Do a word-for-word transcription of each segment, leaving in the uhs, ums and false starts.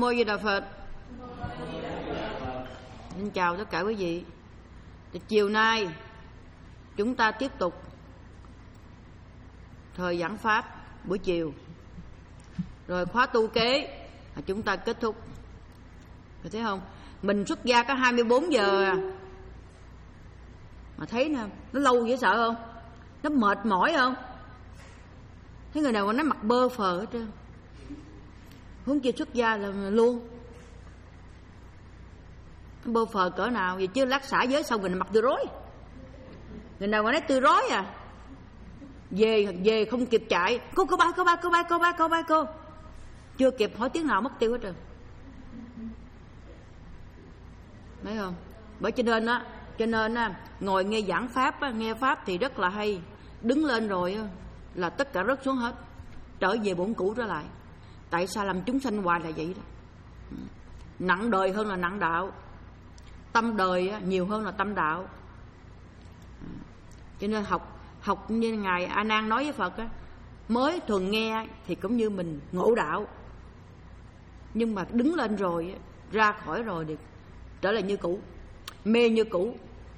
Mô Di Đà Phật. Xin chào tất cả quý vị. Chiều nay chúng ta tiếp tục thời giảng pháp buổi chiều, rồi khóa tu kế chúng ta kết thúc. Rồi thấy không? Mình xuất gia có hai mươi bốn giờ à, mà thấy nè, nó lâu dễ sợ không? Nó mệt mỏi không? Thấy người nào mà nó mặc bơ phờ hết trơn. Huống chi xuất gia là luôn bơ phờ cỡ nào vậy chứ, lát xả giới xong người nào mặc tư rối. Người nào mà nói tư rối à, về về không kịp chạy, cô cô ba cô ba cô ba cô ba cô ba cô chưa kịp hỏi tiếng nào mất tiêu hết rồi. Thấy không? Bởi cho nên á, cho nên á, ngồi nghe giảng pháp á, nghe pháp thì rất là hay, đứng lên rồi á, là tất cả rớt xuống hết, trở về bổn cũ trở lại. Tại sao làm chúng sanh hoài là vậy đó? Nặng đời hơn là nặng đạo, tâm đời á, nhiều hơn là tâm đạo. Cho nên học học như ngài A Nan nói với Phật á, mới thường nghe thì cũng như mình ngộ đạo, nhưng mà đứng lên rồi ra khỏi rồi thì trở lại như cũ, mê như cũ.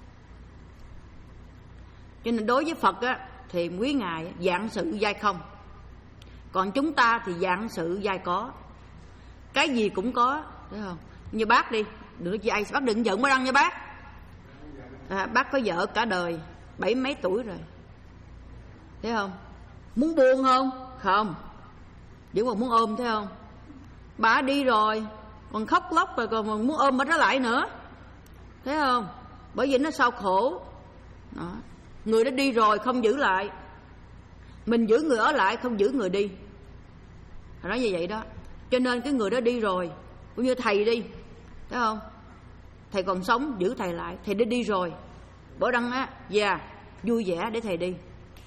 Cho nên đối với Phật á, thì quý ngài dạng sự giai không, còn chúng ta thì dạng sự giai có, cái gì cũng có, thấy không? Như bác đi, đừng ai bác đừng giận mới đăng nha bác. À, bác có vợ cả đời bảy mấy tuổi rồi, thấy không? Muốn buông không? Không, vẫn còn muốn ôm, thấy không? Bà đi rồi còn khóc lóc rồi còn muốn ôm bà trở lại nữa, thấy không? Bởi vì nó sao khổ đó. Người đã đi rồi không giữ lại, mình giữ người ở lại không giữ người đi. Nói như vậy đó. Cho nên cái người đó đi rồi, cũng như thầy đi, thấy không? Thầy còn sống giữ thầy lại, thầy đã đi rồi, bỏ đăng á, dạ yeah, vui vẻ để thầy đi.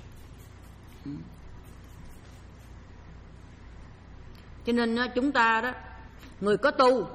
Cho nên chúng ta đó, người có tu,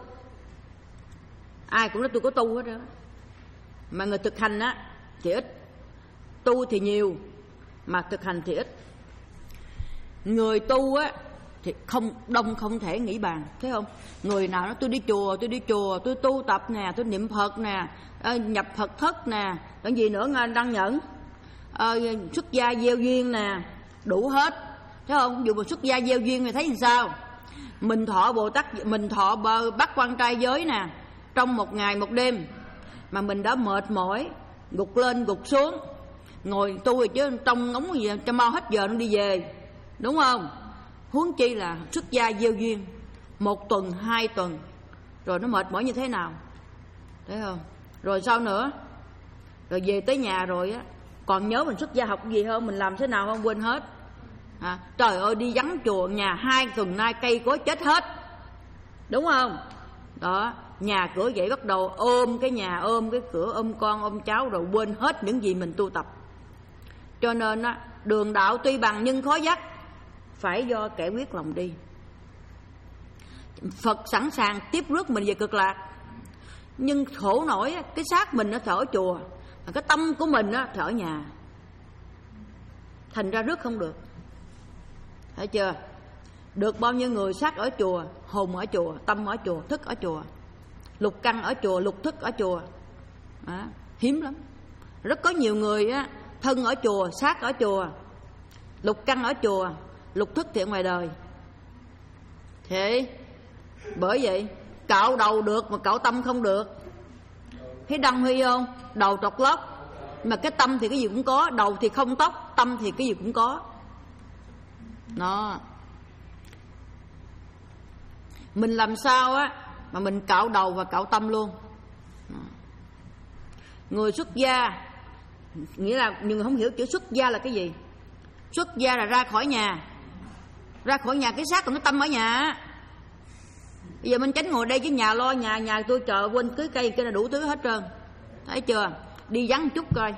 ai cũng nói tôi có tu hết đó, mà người thực hành á thì ít. Tu thì nhiều mà thực hành thì ít. Người tu á thì không đông không thể nghĩ bàn, thấy không? Người nào nói tôi đi chùa, tôi đi chùa, tôi tu tập nè, tôi niệm Phật nè, nhập Phật thất nè, cái gì nữa đăng nhẫn, à, xuất gia gieo duyên nè, đủ hết, thấy không? Dù mà xuất gia gieo duyên thì thấy làm sao? Mình thọ Bồ Tát, mình thọ Bát Quan Trai giới nè, trong một ngày một đêm mà mình đã mệt mỏi, gục lên gục xuống, ngồi tu rồi chứ trong ngóng gì cho mau hết giờ nó đi về, đúng không? Huống chi là xuất gia gieo duyên một tuần hai tuần rồi nó mệt mỏi như thế nào, thấy không? Rồi sao nữa? Rồi về tới nhà rồi á, còn nhớ mình xuất gia học gì không, mình làm thế nào không, quên hết. À, trời ơi, đi vắng chùa nhà hai tuần nay cây cối chết hết, đúng không? Đó, nhà cửa vậy bắt đầu ôm cái nhà, ôm cái cửa, ôm con, ôm cháu, rồi quên hết những gì mình tu tập. Cho nên á, đường đạo tuy bằng nhưng khó dắt, phải do kẻ quyết lòng đi. Phật sẵn sàng tiếp rước mình về cực lạc, nhưng khổ nổi cái xác mình nó thở ở chùa, cái tâm của mình nó thở ở nhà, thành ra rước không được. Thấy chưa? Được bao nhiêu người xác ở chùa, hồn ở chùa, tâm ở chùa, thức ở chùa, lục căn ở chùa, lục thức ở chùa. Đó, hiếm lắm. Rất có nhiều người á, thân ở chùa, xác ở chùa, lục căn ở chùa, lục thức thì ở ngoài đời. Thế bởi vậy cạo đầu được mà cạo tâm không được. Thấy Đăng Huy không? Đầu trọc lóc, mà cái tâm thì cái gì cũng có, đầu thì không tóc, tâm thì cái gì cũng có. Đó. Mình làm sao á mà mình cạo đầu và cạo tâm luôn. Người xuất gia, nghĩa là nhiều người không hiểu chữ xuất gia là cái gì. Xuất gia là ra khỏi nhà, ra khỏi nhà cái xác còn cái tâm ở nhà. Bây giờ mình tránh ngồi đây chứ nhà lo nhà nhà tôi chờ quên cưới cây kia là đủ thứ hết trơn, thấy chưa? Đi vắng chút coi.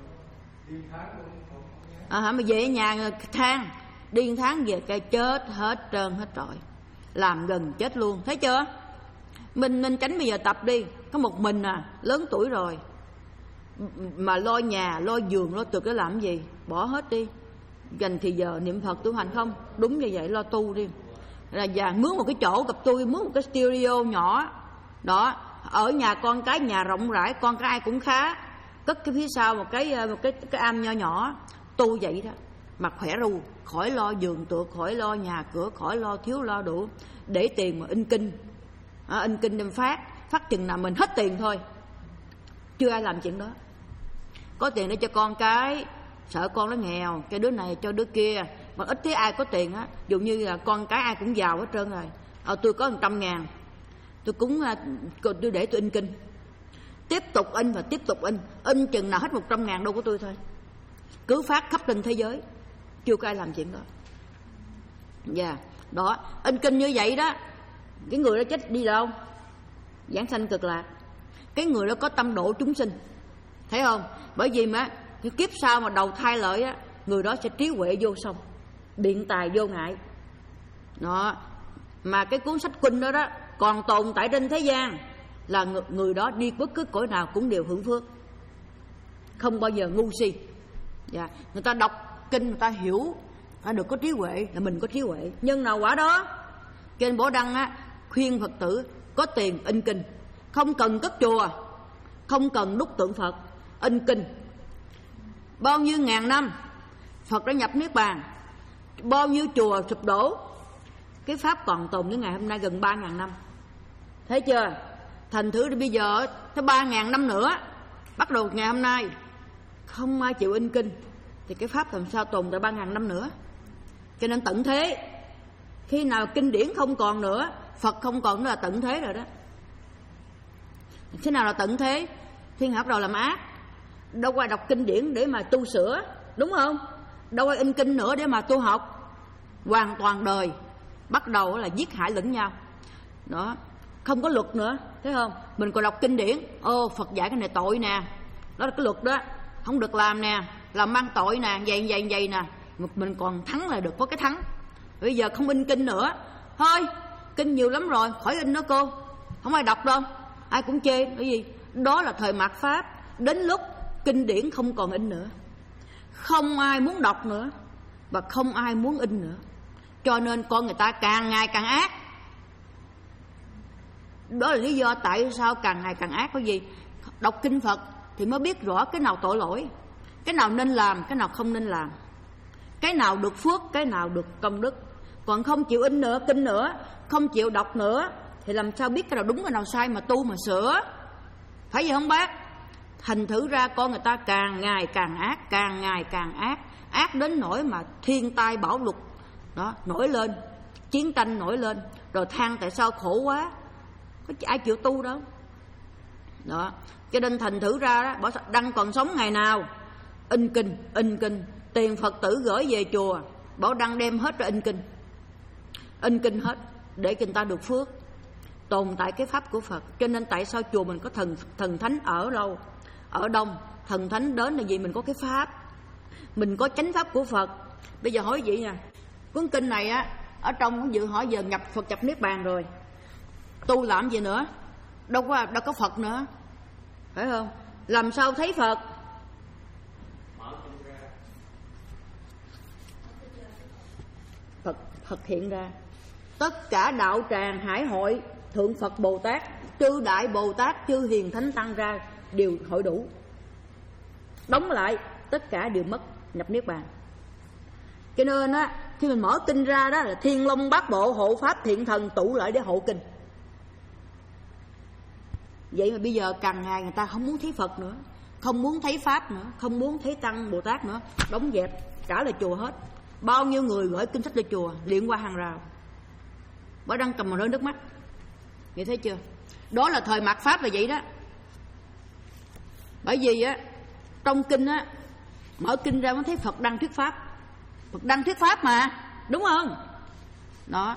À, hả mà về nhà than, đi tháng về cây chết hết trơn hết trọi, làm gần chết luôn, thấy chưa? Mình mình tránh bây giờ tập đi, có một mình à, lớn tuổi rồi mà lo nhà, lo giường, lo tược để làm gì? Bỏ hết đi, dành thì giờ niệm Phật tu hành không? Đúng như vậy, lo tu đi. là và mướn một cái chỗ gặp tôi, mướn một cái studio nhỏ đó, ở nhà con cái, nhà rộng rãi, con cái ai cũng khá, cất cái phía sau một cái một cái cái am nho nhỏ. Tu vậy đó mà khỏe ru, khỏi lo giường tựa, khỏi lo nhà cửa, khỏi lo thiếu lo đủ, để tiền mà in kinh, à, in kinh đem phát, phát chừng nào mình hết tiền thôi. Chưa ai làm chuyện đó. Có tiền để cho con cái, sợ con nó nghèo, cho đứa này cho đứa kia, mà ít thấy ai có tiền á. Dụ như là con cái ai cũng giàu hết trơn rồi. Ờ, tôi có một trăm ngàn, tôi cũng tôi để tôi in kinh, tiếp tục in và tiếp tục in, in chừng nào hết một trăm ngàn đâu của tôi thôi, cứ phát khắp trên thế giới. Chưa có ai làm chuyện đó. Dạ yeah. Đó, in kinh như vậy đó, cái người đó chết đi đâu? Giảng sanh cực lạc. Cái người đó có tâm độ chúng sinh, thấy không? Bởi vì mà cái kiếp sau mà đầu thai lợi á, người đó sẽ trí huệ vô song, biện tài vô ngại. Đó, mà cái cuốn sách kinh đó đó còn tồn tại trên thế gian, là người, người đó đi bất cứ cõi nào cũng đều hưởng phước, không bao giờ ngu si. Dạ, người ta đọc kinh người ta hiểu, phải được có trí huệ, là mình có trí huệ, nhân nào quả đó. Trên Bảo Đăng á khuyên Phật tử có tiền in kinh, không cần cất chùa, không cần đúc tượng Phật, in kinh. Bao nhiêu ngàn năm Phật đã nhập niết bàn, bao nhiêu chùa sụp đổ, cái pháp còn tồn đến ngày hôm nay gần ba ngàn năm. Thấy chưa? Thành thử bây giờ tới ba ngàn năm nữa, bắt đầu ngày hôm nay không ai chịu in kinh, thì cái pháp làm sao tồn tại ba ngàn năm nữa? Cho nên tận thế, khi nào kinh điển không còn nữa, Phật không còn nữa là tận thế rồi đó. Thế nào là tận thế? Thiên hạ bắt đầu làm ác, đâu có ai đọc kinh điển để mà tu sửa, đúng không? Đâu có ai in kinh nữa để mà tu học. Hoàn toàn đời bắt đầu là giết hại lẫn nhau đó, không có luật nữa, thấy không? Mình còn đọc kinh điển, ô Phật dạy cái này tội nè, đó là cái luật đó, không được làm nè, làm mang tội nè, vậy vậy vậy nè, mình còn thắng là được, có cái thắng. Bây giờ không in kinh nữa, thôi kinh nhiều lắm rồi, khỏi in nữa cô, không ai đọc đâu, ai cũng chê. Bởi vì đó là thời mạt pháp, đến lúc kinh điển không còn in nữa, không ai muốn đọc nữa, và không ai muốn in nữa, cho nên con người ta càng ngày càng ác. Đó là lý do tại sao càng ngày càng ác. Có gì đọc kinh Phật thì mới biết rõ cái nào tội lỗi, cái nào nên làm, cái nào không nên làm, cái nào được phước, cái nào được công đức. Còn không chịu in nữa, kinh nữa, không chịu đọc nữa, thì làm sao biết cái nào đúng, cái nào sai mà tu mà sửa? Phải vậy không bác? Thành thử ra con người ta càng ngày càng ác, càng ngày càng ác, ác đến nỗi mà thiên tai bão lụt đó nổi lên, chiến tranh nổi lên, rồi than tại sao khổ quá, có ai chịu tu đâu. Đó, cho nên thành thử ra đó, Bảo Đăng còn sống ngày nào in kinh, in kinh, tiền Phật tử gửi về chùa, Bảo Đăng đem hết ra in kinh, in kinh hết để người ta được phước, tồn tại cái pháp của Phật. Cho nên tại sao chùa mình có thần thần thánh ở lâu, ở đông, thần thánh đến là vì mình có cái pháp, mình có chánh pháp của Phật. Bây giờ hỏi vậy nha, cuốn kinh này á, ở trong cũng dự hỏi giờ nhập Phật nhập niết bàn rồi, tu làm gì nữa, đâu có đâu có Phật nữa, phải không? Làm sao thấy Phật? Phật Phật hiện ra. Tất cả đạo tràng hải hội thượng Phật Bồ Tát, chư đại Bồ Tát, chư hiền thánh tăng ra đều hội đủ, đóng lại tất cả đều mất, nhập niết bàn. Cho nên á, khi mình mở kinh ra đó là Thiên Long Bát Bộ hộ pháp thiện thần tụ lại để hộ kinh. Vậy mà bây giờ càng ngày người ta không muốn thấy Phật nữa, không muốn thấy Pháp nữa, không muốn thấy Tăng Bồ Tát nữa, đóng dẹp cả là chùa hết. Bao nhiêu người gửi kinh sách lên chùa, liền qua hàng rào, Bảo Đăng cầm mà rơi nước mắt. Vậy thấy chưa? Đó là thời mạt Pháp là vậy đó. Bởi vì á, trong kinh á, mở kinh ra mới thấy Phật đang thuyết Pháp, Phật đang thuyết Pháp mà, đúng không? Đó.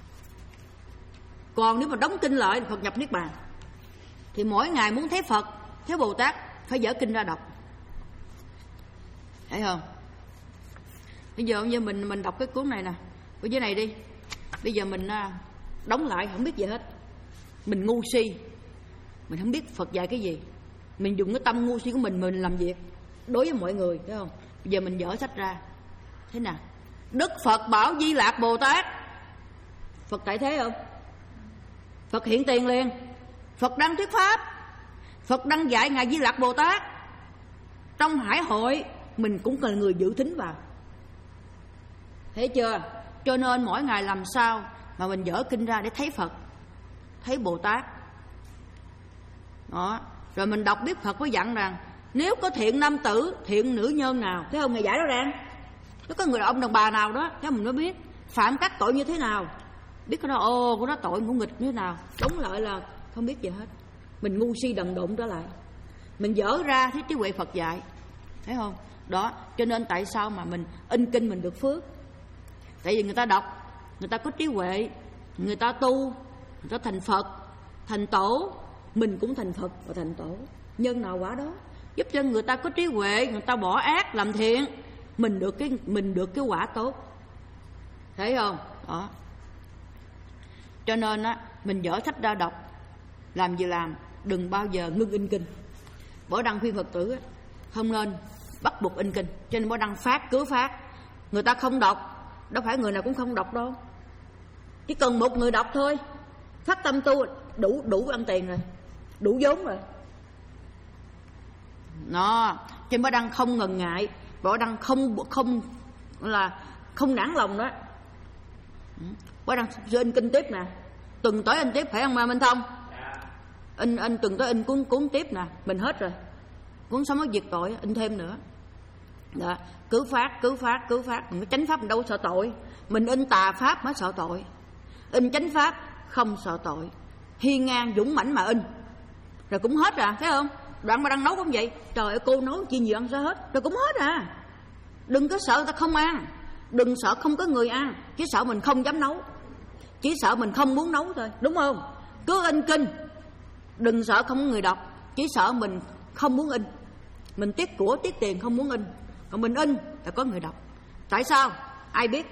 Còn nếu mà đóng kinh lại Phật nhập niết bàn, thì mỗi ngày muốn thấy Phật, thấy Bồ Tát phải dở kinh ra đọc, thấy không? Bây giờ như mình mình đọc cái cuốn này nè, ở dưới này đi. Bây giờ mình đóng lại không biết gì hết, mình ngu si, mình không biết Phật dạy cái gì, mình dùng cái tâm ngu si của mình mình làm việc đối với mọi người, thấy không? Bây giờ mình dở sách ra, thế nào? Đức Phật bảo Di Lạc Bồ Tát, Phật tại thế không? Phật hiện tiền liền. Phật đang thuyết pháp, Phật đang dạy Ngài Di Lặc Bồ Tát. Trong hải hội mình cũng cần người dự thính vào. Thấy chưa? Cho nên mỗi ngày làm sao mà mình dở kinh ra để thấy Phật, thấy Bồ Tát. Đó. Rồi mình đọc biết Phật có dặn rằng nếu có thiện nam tử, thiện nữ nhân nào, thấy không? Ngài giải rõ ràng. Nếu có người đàn ông đàn bà nào đó, thế mình mới biết phạm các tội như thế nào. Biết cái đó, ô, của nó tội ngũ nghịch như thế nào. Đúng lại là không biết gì hết. Mình ngu si đần độn trở lại. Mình dở ra thấy trí huệ Phật dạy. Thấy không? Đó, cho nên tại sao mà mình in kinh mình được phước? Tại vì người ta đọc, người ta có trí huệ, người ta tu, người ta thành Phật, thành tổ. Mình cũng thành Phật và thành tổ. Nhân nào quả đó. Giúp cho người ta có trí huệ, người ta bỏ ác làm thiện, mình được cái mình được cái quả tốt. Thấy không? Đó. Cho nên á, mình dở sách ra đọc, làm gì làm, đừng bao giờ ngưng in kinh. Bỏ đăng khuyên Phật tử á, không nên bắt buộc in kinh. Cho nên bỏ đăng phát cứ phát. Người ta không đọc, đâu phải người nào cũng không đọc đâu. Chỉ cần một người đọc thôi, phát tâm tu đủ đủ ăn tiền rồi, đủ vốn rồi. Nó trên bỏ đăng không ngần ngại, bỏ đăng không không là không nản lòng đó. Bỏ đăng in kinh tiếp nè, tuần tới in tiếp, phải không mà Minh Thông? In in tuần tới in cuốn cuốn tiếp nè, mình hết rồi. Cuốn Sống Mới Diệt Tội in thêm nữa. Đó, cứ phát cứ phát cứ phát, mình chánh pháp mình đâu sợ tội. Mình in tà pháp mới sợ tội. In chánh pháp không sợ tội. Hiên ngang dũng mãnh mà in. Rồi cũng hết rồi, thấy không? Đoạn mà đang nấu cũng vậy. Trời ơi, cô nấu chi nhiều ăn sao hết. Rồi cũng hết à. Đừng có sợ người ta không ăn, đừng sợ không có người ăn. Chỉ sợ mình không dám nấu, chỉ sợ mình không muốn nấu thôi, đúng không? Cứ in kinh, đừng sợ không có người đọc. Chỉ sợ mình không muốn in, mình tiếc của tiếc tiền không muốn in. Còn mình in là có người đọc. Tại sao? Ai biết?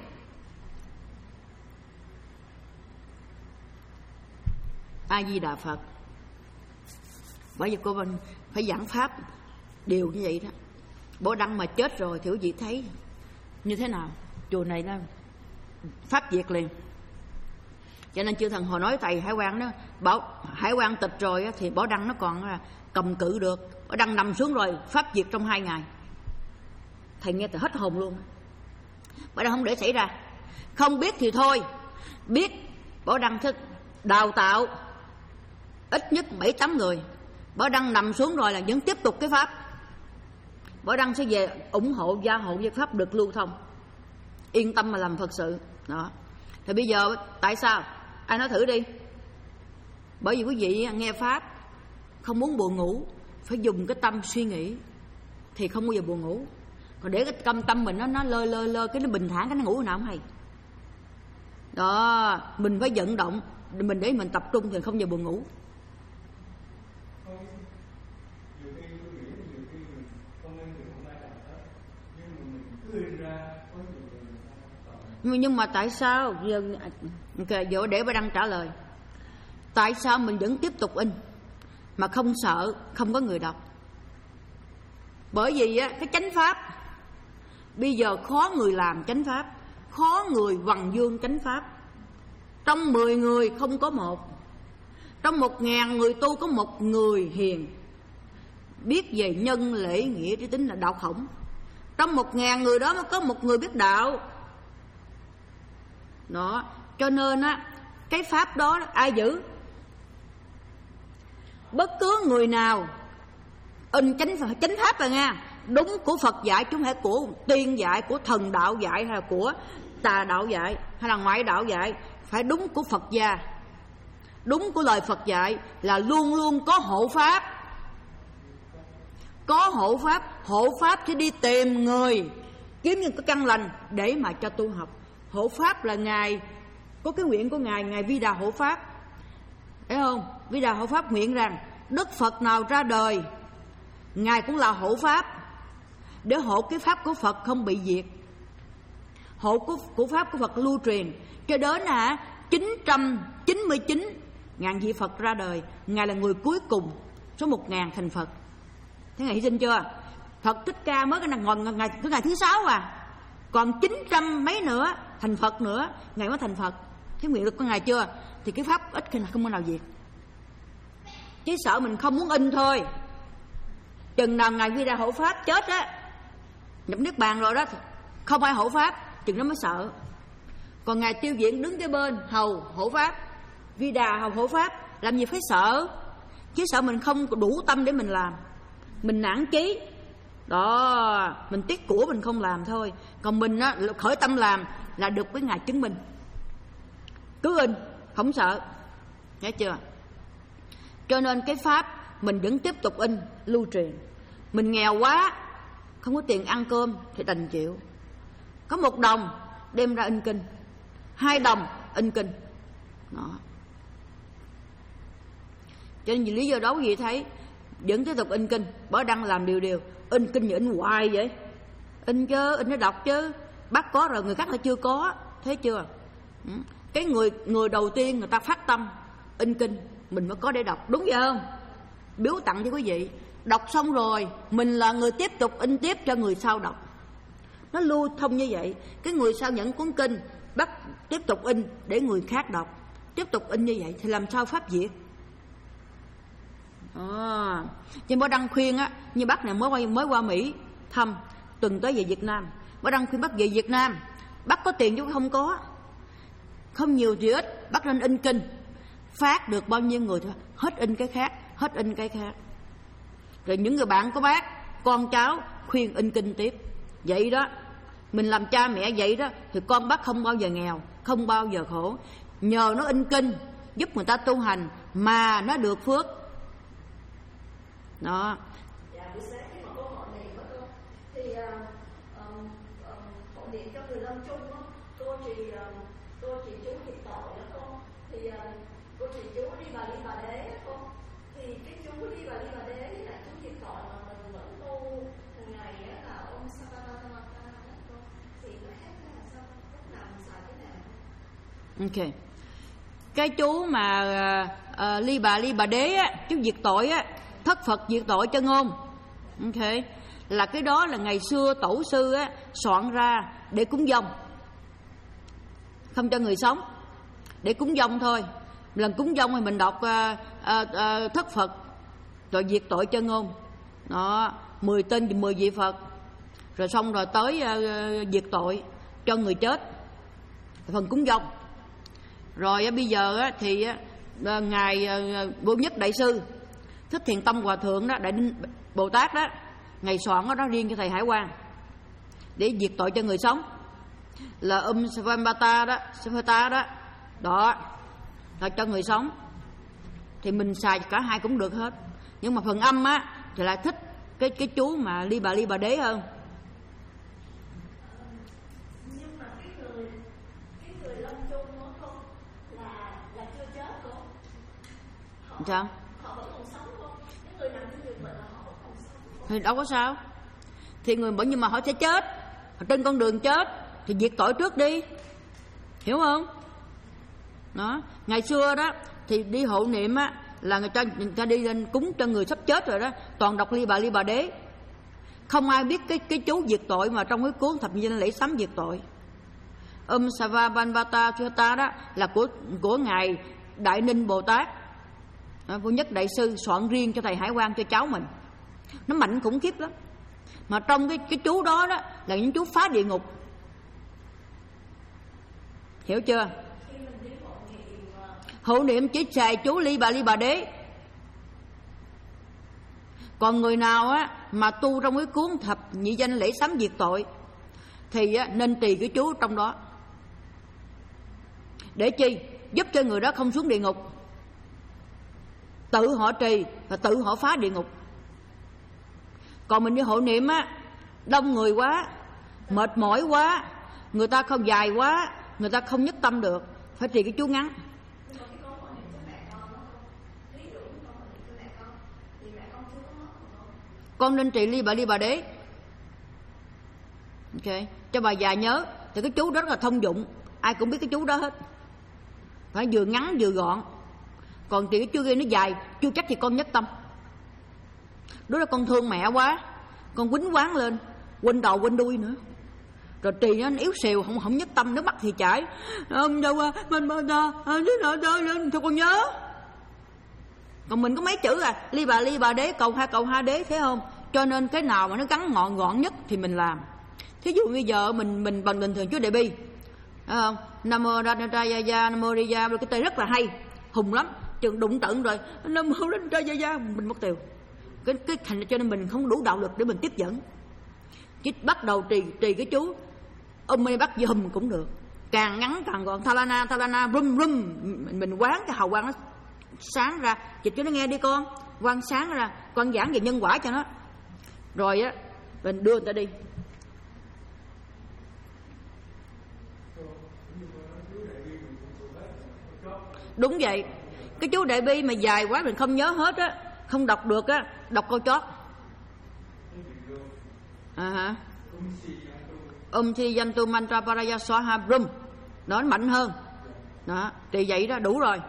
A Di Đà Phật. Bởi vì cô mình phải giảng pháp điều như vậy đó. Bỏ đăng mà chết rồi thì quý vị thấy như thế nào? Chùa này nó pháp diệt liền. Cho nên chư thần hồi nói thầy Hải Quang đó, bảo Hải Quang tịch rồi thì bỏ đăng nó còn cầm cự được. Bỏ đăng nằm xuống rồi pháp diệt trong hai ngày. Thầy nghe thì hết hồn luôn. Bỏ đăng không để xảy ra. Không biết thì thôi, biết bỏ đăng thức đào tạo ít nhất bảy tám người. Bỏ đăng nằm xuống rồi là vẫn tiếp tục cái pháp. Bỏ đăng sẽ về ủng hộ gia hộ với pháp được lưu thông. Yên tâm mà làm Phật sự. Đó. Thì bây giờ tại sao? Ai nói thử đi. Bởi vì quý vị nghe pháp không muốn buồn ngủ, phải dùng cái tâm suy nghĩ thì không bao giờ buồn ngủ. Còn để cái tâm tâm mình nó nó lơ lơ lơ cái nó bình thản, cái nó ngủ nào không hay. Đó, mình phải vận động, mình để mình tập trung thì không bao giờ buồn ngủ. Nhưng mà tại sao giờ, okay, giờ để bà Đăng trả lời. Tại sao mình vẫn tiếp tục in mà không sợ không có người đọc? Bởi vì á, cái chánh pháp bây giờ khó người làm chánh pháp, khó người hoằng dương chánh pháp. Trong mười người không có một, trong một ngàn người tu có một người hiền, biết về nhân lễ nghĩa trí tính là đạo khổng. Trong một ngàn người đó mới có một người biết đạo. Đó, cho nên á, cái pháp đó ai giữ? Bất cứ người nào in chánh chánh pháp rồi nha, đúng của Phật dạy, chứ không phải của tiên dạy, của thần đạo dạy, hay là của tà đạo dạy, hay là ngoại đạo dạy. Phải đúng của Phật gia, đúng của lời Phật dạy là luôn luôn có hộ pháp. Có hộ pháp, hộ pháp thì đi tìm người kiếm những cái căn lành để mà cho tu học. Hộ pháp là Ngài, có cái nguyện của Ngài, Ngài Vi Đà hộ pháp. Thấy không? Vi Đà hộ pháp nguyện rằng Đức Phật nào ra đời, Ngài cũng là hộ pháp, để hộ cái pháp của Phật không bị diệt, hộ của, của pháp của Phật lưu truyền cho đến hả chín trăm chín mươi chín ngàn vị Phật ra đời. Ngài là người cuối cùng, số một ngàn thành Phật. Thế Ngài hy sinh chưa? Phật Thích Ca mới cái ngồi ngày cái ngày thứ sáu à, còn chín trăm mấy nữa thành Phật nữa, Ngài mới thành Phật. Thấy nguyện lực của Ngài chưa? Thì cái pháp ít khi nào không có nào diệt. Chỉ sợ mình không muốn in thôi. Chừng nào Ngài Vi Đà hộ pháp chết á, nhập niết bàn rồi đó, không ai hộ pháp, chừng đó mới sợ. Còn Ngài Tiêu Viện đứng cái bên hầu hộ pháp, Vi Đà hầu hộ pháp, làm gì phải sợ. Chỉ sợ mình không đủ tâm để mình làm, mình nản chí đó, mình tiếc của mình không làm thôi. Còn mình á, khởi tâm làm là được với Ngài chứng minh. Cứ in, không sợ. Nghe chưa? Cho nên cái pháp mình vẫn tiếp tục in, lưu truyền. Mình nghèo quá, không có tiền ăn cơm thì đành chịu. Có một đồng đem ra in kinh, hai đồng in kinh đó. Cho nên vì lý do đó quý vị thấy vẫn tiếp tục in kinh. Bỏ đăng làm điều điều, in kinh như in hoài vậy. In chứ, in nó đọc chứ. Bác có rồi người khác là chưa có. Thấy chưa? Cái người người đầu tiên người ta phát tâm in kinh, mình mới có để đọc, đúng vậy không? Biếu tặng cho quý vị. Đọc xong rồi mình là người tiếp tục in tiếp cho người sau đọc. Nó lưu thông như vậy. Cái người sau nhận cuốn kinh bắt tiếp tục in để người khác đọc, tiếp tục in như vậy thì làm sao pháp diệt? À, nhưng bác Đăng khuyên á, như bác này mới qua mới qua Mỹ thăm, tuần tới về Việt Nam. Bác Đăng khuyên bác về Việt Nam, bác có tiền chứ không có, không nhiều thì ít, bác nên in kinh, phát được bao nhiêu người thôi, hết in cái khác, hết in cái khác. Rồi những người bạn của bác, con cháu khuyên in kinh tiếp. Vậy đó, mình làm cha mẹ vậy đó thì con bác không bao giờ nghèo, không bao giờ khổ. Nhờ nó in kinh giúp người ta tu hành mà nó được phước. Đó. Dạ, buổi sáng cái một câu hỏi này có cô thì hộ niệm cho người lâm chung đó, cô trì cô trì chú diệt tội đó cô, thì cô trì chú đi bà đi bà đế đó cô, thì cái chú đi bà đi bà đế là chú diệt tội mà mình vẫn tu thường ngày á là ông Sapatamata đó cô, thì nó khác là sao, lúc nào mình xài thế nào? Ok. Cái chú mà uh, ly bà ly bà đế á, chú diệt tội á, thất Phật diệt tội cho ngôn. Ok. Là cái đó là ngày xưa tổ sư á soạn ra để cúng dông, không cho người sống, để cúng dông thôi. Lần cúng dông thì mình đọc uh, uh, uh, thất Phật rồi diệt tội cho ngôn. Đó, mười tên thì mười vị Phật. Rồi xong rồi tới uh, diệt tội cho người chết, phần cúng dông. Rồi uh, bây giờ uh, thì uh, ngài uh, Vô Nhất Đại sư Thích Thiền Tâm Hòa Thượng đó, Đại Ninh Bồ Tát đó, ngày soạn đó, đó riêng cho thầy Hải Quang để diệt tội cho người sống là Um Savambata đó, Savata đó, đó là cho người sống. Thì mình xài cả hai cũng được hết, nhưng mà phần âm á thì lại thích cái cái chú mà ly bà ly bà đế hơn. Nhưng mà cái người cái người lâm chung đó không là là chưa chết không? Họ, sao? Họ vẫn còn sống không? Cái người nằm trên giường bệnh là họ vẫn còn sống không? Thì đâu có sao. Thì người bệnh nhưng mà họ sẽ chết, họ trên con đường chết thì diệt tội trước đi, hiểu không? Đó, ngày xưa đó thì đi hộ niệm á là người ta, người ta đi lên cúng cho người sắp chết rồi đó, toàn đọc ly bà ly bà đế, không ai biết cái cái chú diệt tội mà trong cái cuốn thập danh lễ sám diệt tội. Um Savambata Sutta đó là của của ngài Đại Ninh Bồ Tát, Vô Nhất Đại sư soạn riêng cho thầy Hải Quang, cho cháu mình. Nó mạnh khủng khiếp lắm. Mà trong cái cái chú đó đó là những chú phá địa ngục, hiểu chưa? Hộ niệm chỉ xài chú ly bà ly bà đế. Còn người nào á mà tu trong cái cuốn thập nhị danh lễ sám diệt tội thì á, nên trì cái chú trong đó. Để chi? Giúp cho người đó không xuống địa ngục, tự họ trì và tự họ phá địa ngục. Còn mình đi hộ niệm á, đông người quá, mệt mỏi quá, người ta không dài quá, người ta không nhất tâm được, phải trì cái chú ngắn. Con nên trì ly bà ly bà đế, ok, cho bà già nhớ. Thì cái chú đó rất là thông dụng, ai cũng biết cái chú đó hết, phải vừa ngắn vừa gọn. Còn trì cái chú kia nó dài, chưa chắc thì con nhất tâm. Đó là con thương mẹ quá, con quýnh quán lên, quýnh đầu quýnh đuôi nữa, Rồi Trì nó yếu xìu, không không nhất tâm, nước mắt thì chảy. Ông đâu à, mình mình ta, thôi con nhớ. Còn mình có mấy chữ à, ly bà ly bà đế, cầu ha cầu ha đế, thấy không? Cho nên cái nào mà nó gắn ngọn gọn nhất thì mình làm. Thí dụ bây giờ mình mình bằng bình thường Chúa Đại Bi, thấy không? Nam mô Radha Nam mô Riya, cái tên rất là hay, hùng lắm. Chừng đụng tận rồi Nam mô Radha mình mất tiêu. Cái cái thành cho nên mình không đủ đạo lực để mình tiếp dẫn. Chứ bắt đầu trì trì cái chú Om Mani Padme Hum cũng được, càng ngắn càng gọn. Thalana Thalana rum rum, mình, mình quán cái hào quang nó sáng ra. Dịch cho nó nghe đi con, quang sáng ra, con giảng về nhân quả cho nó. Rồi á mình đưa người ta đi. Đúng vậy. Cái chú Đại Bi mà dài quá mình không nhớ hết á, không đọc được á, đọc câu chót. À hả? Om Thi Yantu Mantra Paraya Swaha Brum. Đó, nó mạnh hơn. Đó, thì vậy đó đủ rồi.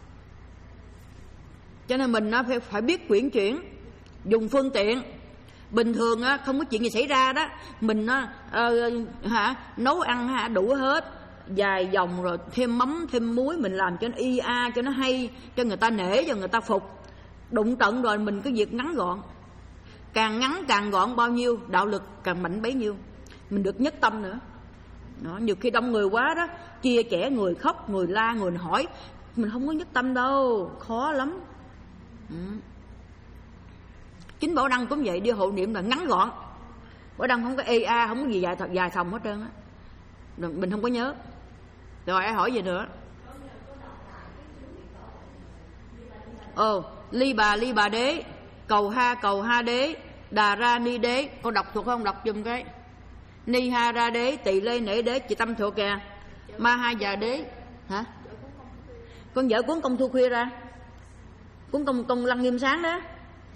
Cho nên mình phải, phải biết quyển chuyển, dùng phương tiện. Bình thường á, không có chuyện gì xảy ra đó, mình á, uh, hả, nấu ăn hả, đủ hết, dài dòng rồi thêm mắm thêm muối, mình làm cho nó y a, cho nó hay, cho người ta nể, cho người ta phục. Đụng tận rồi mình cứ việc ngắn gọn, càng ngắn càng gọn bao nhiêu, đạo lực càng mạnh bấy nhiêu, mình được nhất tâm nữa. Đó, nhiều khi đông người quá đó, chia sẻ, người khóc, người la, người hỏi, mình không có nhất tâm đâu, khó lắm. Ừ. Chính Bảo Đăng cũng vậy, đi hộ niệm là ngắn gọn. Bảo Đăng không có ê a, không có gì dài thật dài thòng hết trơn á, mình không có nhớ. Rồi ai hỏi gì nữa? Ồ, ly bà ly bà đế, cầu ha cầu ha đế, đà ra ni đế. Con đọc thuộc không? Đọc giùm cái. Ni ha ra đế, tỳ lê nể đế, chị tâm thuộc kìa. Ma ha già đế. Hả? Con vợ cuốn Công Thu Khuya ra, cuốn công công Lăng Nghiêm Sáng đó.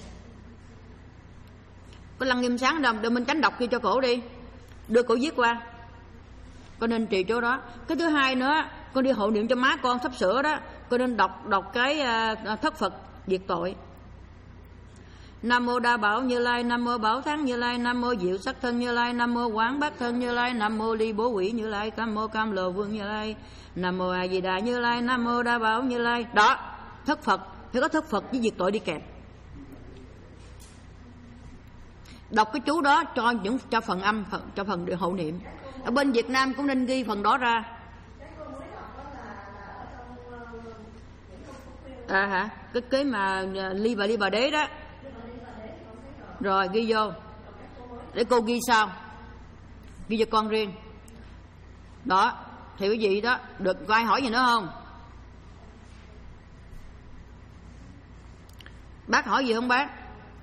Có Lăng Nghiêm Sáng đâu, để mình tránh đọc kia cho cổ đi, đưa cổ viết qua. Con nên trì chỗ đó. Cái thứ hai nữa, con đi hộ niệm cho má con sắp sửa đó, con nên đọc đọc cái uh, thất Phật diệt tội. Nam mô Đa Bảo Như Lai, Nam mô Bảo Thắng Như Lai, Nam mô Diệu Sắc Thân Như Lai, Nam mô Quán Bát Thân Như Lai, Nam mô Ly Bố Quỷ Như Lai, Nam mô Cam Lồ Vương Như Lai, Nam mô A Di Đà Như Lai, Nam mô Đa Bảo Như Lai. Đó, thất Phật, phải có thất Phật với diệt tội đi kèm. Đọc cái chú đó cho những cho phần âm, phần, cho phần hộ niệm. Ở bên Việt Nam cũng nên ghi phần đó ra. À hả? Cái cái mà ly bà ly bà đế đó. Rồi ghi vô. Để cô ghi sao? Ghi cho con riêng. Đó, thì cái gì đó, được có ai hỏi gì nữa không? Bác hỏi gì không bác?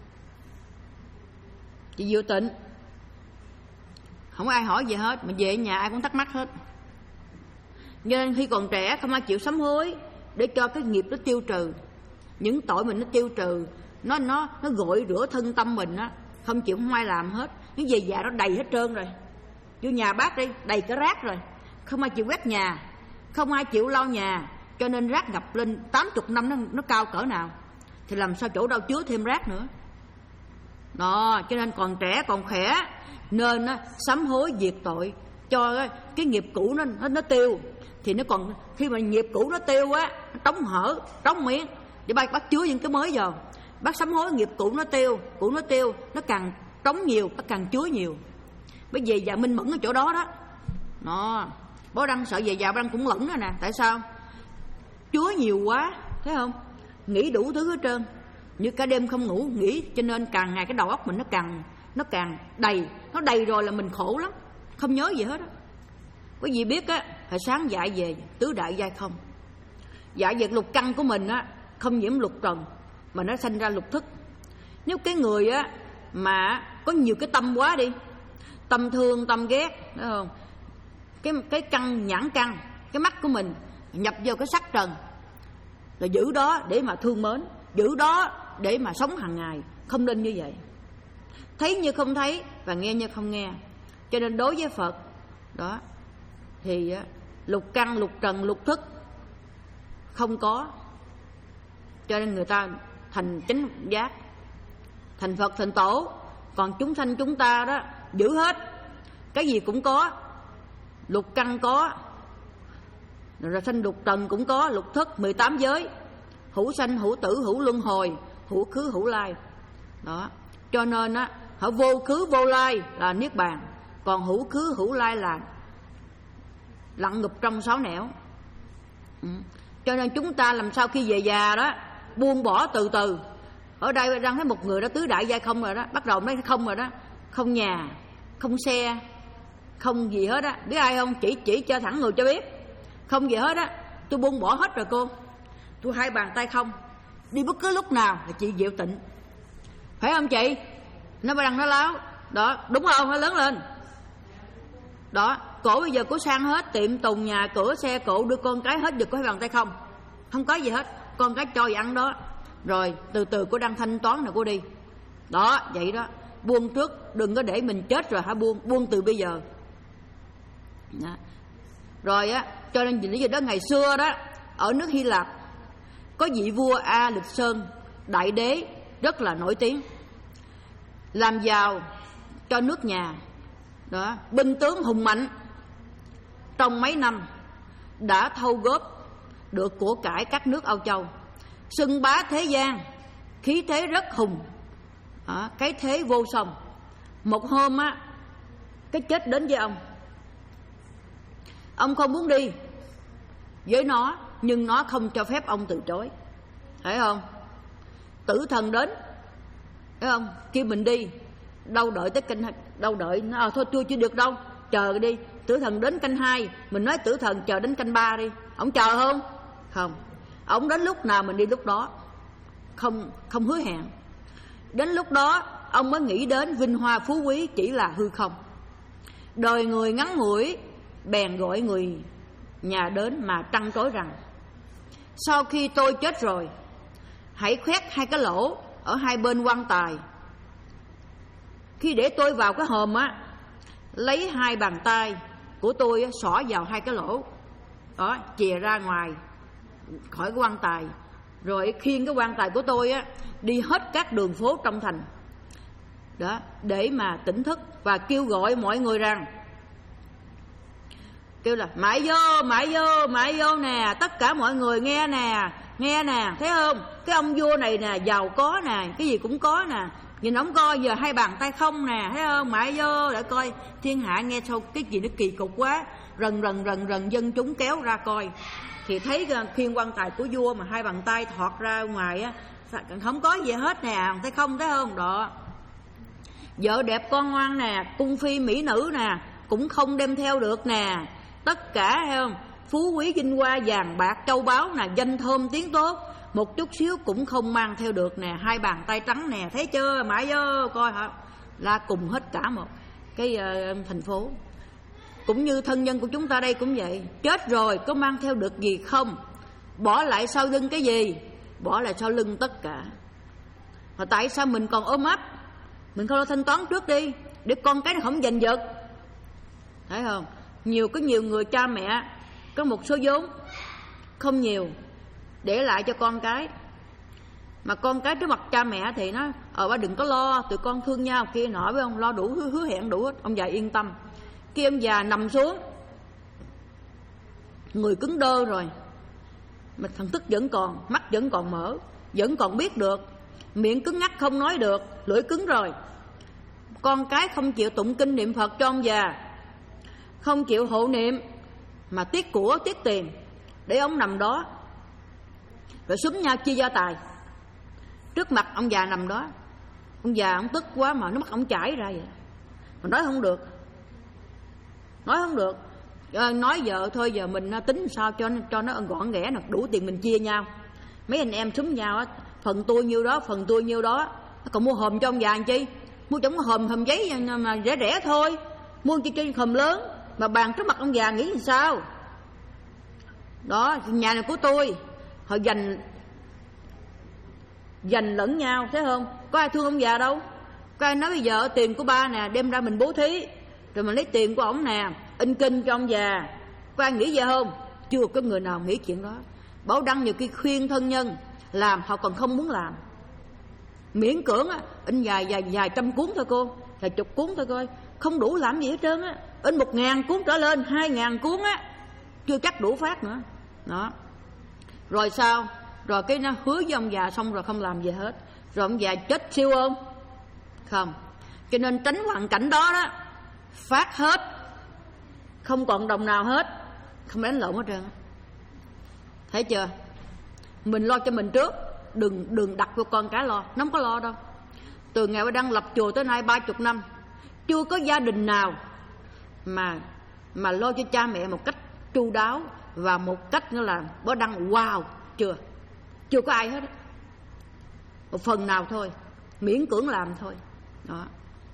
Chị Diệu Tịnh. Không có ai hỏi gì hết, mà về nhà ai cũng thắc mắc hết. Nên khi còn trẻ không ai chịu sám hối để cho cái nghiệp nó tiêu trừ, những tội mình nó tiêu trừ, nó nó nó gội rửa thân tâm mình á, không chịu không ai làm hết. Những về già nó đầy hết trơn rồi. Vô nhà bác đi, đầy cái rác rồi, không ai chịu quét nhà, không ai chịu lau nhà, cho nên rác ngập lên tám mươi năm nó nó cao cỡ nào, thì làm sao chỗ đâu chứa thêm rác nữa. Đó, cho nên còn trẻ còn khỏe nên á, sám hối diệt tội cho cái, cái nghiệp cũ nó, nó nó tiêu. Thì nó còn khi mà nghiệp cũ nó tiêu á, nó trống hở, trống miệng để bác bác chứa những cái mới vào. Bác sám hối nghiệp cũ nó tiêu, cũ nó tiêu, nó càng trống nhiều, nó càng chứa nhiều. Bởi vì già minh mẫn ở chỗ đó đó. Đó, Bó Đăng sợ về già Bó Đăng cũng lẫn rồi nè. Tại sao? Chứa nhiều quá, thấy không? Nghĩ đủ thứ hết trơn, như cả đêm không ngủ nghĩ, cho nên càng ngày cái đầu óc mình nó càng nó càng đầy, nó đầy rồi là mình khổ lắm, không nhớ gì hết á. Quý vị biết á, hồi sáng dạy về tứ đại giai không, dạy về lục căn của mình á, không nhiễm lục trần mà nó sanh ra lục thức. Nếu cái người á mà có nhiều cái tâm quá đi, tâm thương tâm ghét, đúng không? Cái cái căn nhãn căn, cái mắt của mình nhập vào cái sắc trần là giữ đó để mà thương mến, giữ đó để mà sống hàng ngày, không nên như vậy. Thấy như không thấy và nghe như không nghe. Cho nên đối với Phật đó thì lục căn, lục trần, lục thức không có. Cho nên người ta thành chánh giác, thành Phật, thành Tổ. Còn chúng sanh chúng ta đó giữ hết, cái gì cũng có, lục căn có, rồi sanh lục trần cũng có, lục thức, mười tám giới, hữu sanh, hữu tử, hữu luân hồi, hữu khứ, hữu lai. Đó, cho nên á, họ vô khứ vô lai là niết bàn, còn hữu khứ hữu lai là lặn ngục trong sáu nẻo. Ừ. Cho nên chúng ta làm sao khi về già đó buông bỏ từ từ. Ở đây đang thấy một người đó tứ đại giai không rồi đó, bắt đầu nói không rồi đó, không nhà, không xe, không gì hết á. Biết ai không? Chỉ chỉ cho thẳng người cho biết. Không gì hết á, tôi buông bỏ hết rồi cô. Tôi hai bàn tay không, đi bất cứ lúc nào là chị Diệu Tịnh. Phải không chị? Nó đang nó láo. Đó, đúng không? Nó lớn lên. Đó, cổ bây giờ cổ sang hết, tiệm tùng, nhà cửa, xe cộ, đưa con cái hết, giờ có hai bàn tay không. Không có gì hết, con cái cho gì ăn đó. Rồi từ từ cô đang thanh toán rồi cô đi. Đó, vậy đó. Buông trước, đừng có để mình chết rồi hả buông. Buông từ bây giờ. Đó. Rồi á, cho nên lý do đó ngày xưa đó, ở nước Hy Lạp có vị vua A Lịch Sơn, đại đế rất là nổi tiếng, làm giàu cho nước nhà. Đó, binh tướng hùng mạnh, trong mấy năm đã thâu góp được của cải các nước Âu Châu, xưng bá thế gian, khí thế rất hùng. Đó, cái thế vô song. Một hôm á, cái chết đến với ông. Ông không muốn đi với nó, nhưng nó không cho phép ông từ chối. Thấy không? Tử thần đến, thấy không? Kêu mình đi, đâu đợi tới canh, đâu đợi nó à, thôi tôi chưa được đâu, chờ đi. Tử thần đến canh hai, mình nói tử thần chờ đến canh ba đi. Ông chờ không? Không. Ông đến lúc nào mình đi lúc đó, không không hứa hẹn. Đến lúc đó ông mới nghĩ đến vinh hoa phú quý chỉ là hư không. Đời người ngắn ngủi, bèn gọi người nhà đến mà trăn trối rằng: sau khi tôi chết rồi, hãy khoét hai cái lỗ ở hai bên quan tài. Khi để tôi vào cái hòm á, lấy hai bàn tay của tôi xỏ vào hai cái lỗ đó, chìa ra ngoài khỏi cái quan tài, rồi khiêng cái quan tài của tôi á đi hết các đường phố trong thành đó, để mà tỉnh thức và kêu gọi mọi người rằng, kêu là mãi vô, mãi vô, mãi vô nè, tất cả mọi người nghe nè, nghe nè, thấy không? Cái ông vua này nè, giàu có nè, cái gì cũng có nè, nhìn ông coi giờ hai bàn tay không nè, thấy không? Mãi vô để coi. Thiên hạ nghe sao cái gì nó kỳ cục quá, rần rần rần rần dân chúng kéo ra coi, thì thấy khiên quan tài của vua mà hai bàn tay thọt ra ngoài á, không có gì hết nè, thấy không? Thấy không? Đó, vợ đẹp con ngoan nè, cung phi mỹ nữ nè, cũng không đem theo được nè, tất cả thấy không? Phú quý vinh hoa vàng bạc châu báu nè, danh thơm tiếng tốt, một chút xíu cũng không mang theo được nè, hai bàn tay trắng nè, thấy chưa? Mãi vô coi hả, la cùng hết cả một cái uh, thành phố. Cũng như thân nhân của chúng ta đây cũng vậy, chết rồi có mang theo được gì không? Bỏ lại sau lưng cái gì? Bỏ lại sau lưng tất cả. Mà tại sao mình còn ôm ấp, mình không lo thanh toán trước đi, để con cái nó không giành giật? Thấy không? Nhiều có nhiều người cha mẹ có một số vốn không nhiều để lại cho con cái, mà con cái trước mặt cha mẹ thì nó ờ ba đừng có lo, tụi con thương nhau kia nọ, với ông lo đủ, hứa, hứa hẹn đủ hết, ông già yên tâm. Khi ông già nằm xuống, người cứng đơ rồi, mà thần thức vẫn còn, mắt vẫn còn mở, vẫn còn biết được, miệng cứng ngắc không nói được, lưỡi cứng rồi. Con cái không chịu tụng kinh niệm Phật cho ông già, không chịu hộ niệm, mà tiếc của tiếc tiền để ông nằm đó, rồi súng nhau chia gia tài. Trước mặt ông già nằm đó, ông già ông tức quá mà nước mắt ông chảy ra vậy, mà nói không được, nói không được. À, nói vợ thôi giờ mình tính sao cho cho nó gọn ghẽ, đủ tiền mình chia nhau. Mấy anh em súng nhau á, phần tôi nhiêu đó, phần tôi nhiêu đó. Còn mua hòm cho ông già làm chi? Mua trong hòm hòm giấy mà rẻ rẻ thôi, mua chi trên hòm lớn mà bàn trước mặt ông già nghĩ làm sao? Đó, nhà này của tôi, họ dành dành lẫn nhau, thấy không? Có ai thương ông già đâu. Có ai nói bây giờ tiền của ba nè, đem ra mình bố thí, rồi mình lấy tiền của ổng nè, in kinh cho ông già. Có ai nghĩ vậy không? Chưa có người nào nghĩ chuyện đó. Bảo Đăng nhiều khi khuyên thân nhân làm, họ còn không muốn làm. Miễn cưỡng á, in vài vài vài trăm cuốn thôi cô, vài chục cuốn thôi coi, không đủ làm gì hết trơn á. In một ngàn cuốn trở lên, hai ngàn cuốn á, chưa chắc đủ phát nữa. Đó. Rồi sao? Rồi cái nó hứa với ông già xong rồi không làm gì hết. Rồi ông già chết siêu không? Không. Cho nên tránh hoàn cảnh đó đó, phát hết, không còn đồng nào hết, không đánh lộn hết trơn. Thấy chưa? Mình lo cho mình trước, đừng đừng đặt vô con cái lo. Nó không có lo đâu. Từ ngày Ba Đăng lập chùa tới nay ba mươi năm, chưa có gia đình nào mà mà lo cho cha mẹ một cách chu đáo và một cách nữa là Ba Đăng wow, chưa chưa có ai hết. Một phần nào thôi, miễn cưỡng làm thôi. Đó.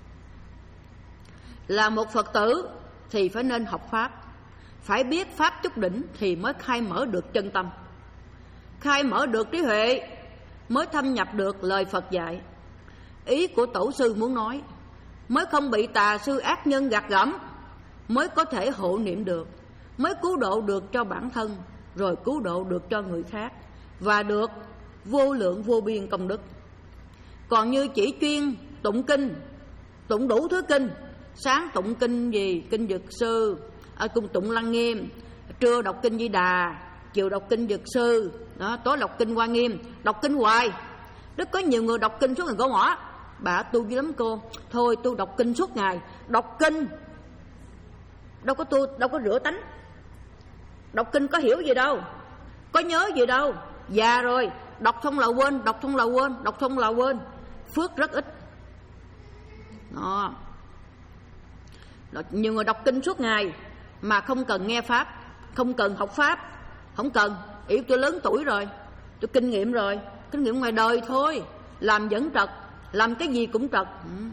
Là một Phật tử thì phải nên học Pháp, phải biết Pháp chút đỉnh thì mới khai mở được chân tâm, khai mở được trí huệ, mới thâm nhập được lời Phật dạy. Ý của tổ sư muốn nói, mới không bị tà sư ác nhân gạt gẫm, mới có thể hộ niệm được, mới cứu độ được cho bản thân, rồi cứu độ được cho người khác, và được vô lượng vô biên công đức. Còn như chỉ chuyên tụng kinh, tụng đủ thứ kinh, sáng tụng kinh gì, kinh Dược Sư, ở cùng tụng Lăng Nghiêm, trưa đọc kinh Di Đà, chiều đọc kinh Dược Sư, đó, tối đọc kinh Hoa Nghiêm, đọc kinh hoài. Rất có nhiều người đọc kinh suốt ngày gõ mỏ. Bà tu dữ lắm cô. Thôi tôi đọc kinh suốt ngày. Đọc kinh đâu có tu, đâu có rửa tánh. Đọc kinh có hiểu gì đâu, có nhớ gì đâu. Già rồi, đọc xong là quên, đọc xong là quên, đọc xong là quên. Phước rất ít. Đó. Nhiều người đọc kinh suốt ngày mà không cần nghe Pháp, không cần học Pháp, không cần. Ý tôi lớn tuổi rồi, tôi kinh nghiệm rồi, kinh nghiệm ngoài đời thôi. Làm vẫn trật, làm cái gì cũng trật. ừ.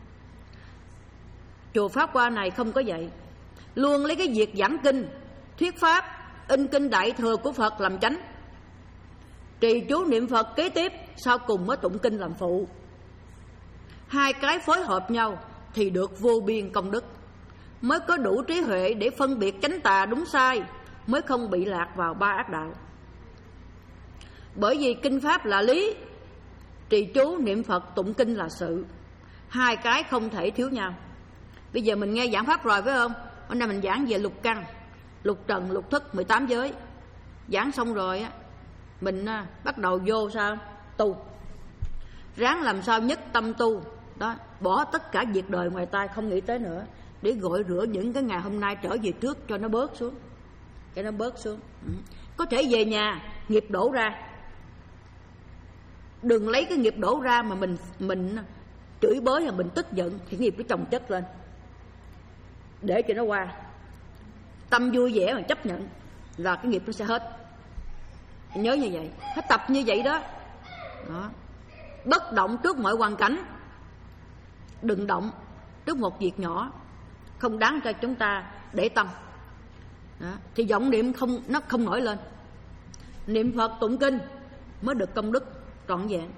Chùa Pháp Hoa này không có vậy. Luôn lấy cái việc giảng kinh, thuyết Pháp, in kinh Đại Thừa của Phật làm chánh, trì chú niệm Phật kế tiếp, sau cùng mới tụng kinh làm phụ. Hai cái phối hợp nhau thì được vô biên công đức, mới có đủ trí huệ để phân biệt chánh tà đúng sai, mới không bị lạc vào ba ác đạo. Bởi vì kinh Pháp là lý, trì chú niệm Phật tụng kinh là sự, hai cái không thể thiếu nhau. Bây giờ mình nghe giảng Pháp rồi phải không? Hôm nay mình giảng về lục căn, lục trần, lục thức, mười tám giới. Giảng xong rồi á, mình à, bắt đầu vô sao? Tu. Ráng làm sao nhất tâm tu. Đó, bỏ tất cả việc đời ngoài tai không nghĩ tới nữa, để gọi rửa những cái ngày hôm nay trở về trước cho nó bớt xuống. Cho nó bớt xuống. Ừ. Có thể về nhà, nghiệp đổ ra. Đừng lấy cái nghiệp đổ ra mà mình mình chửi bới hay mình tức giận, thì nghiệp nó chồng chất lên. Để cho nó qua. Tâm vui vẻ mà chấp nhận là cái nghiệp nó sẽ hết. Nhớ như vậy, phải tập như vậy đó. Đó. Bất động trước mọi hoàn cảnh, đừng động trước một việc nhỏ không đáng cho chúng ta để tâm. Đó. Thì vọng niệm không nó không nổi lên. Niệm Phật tụng kinh mới được công đức trọn vẹn.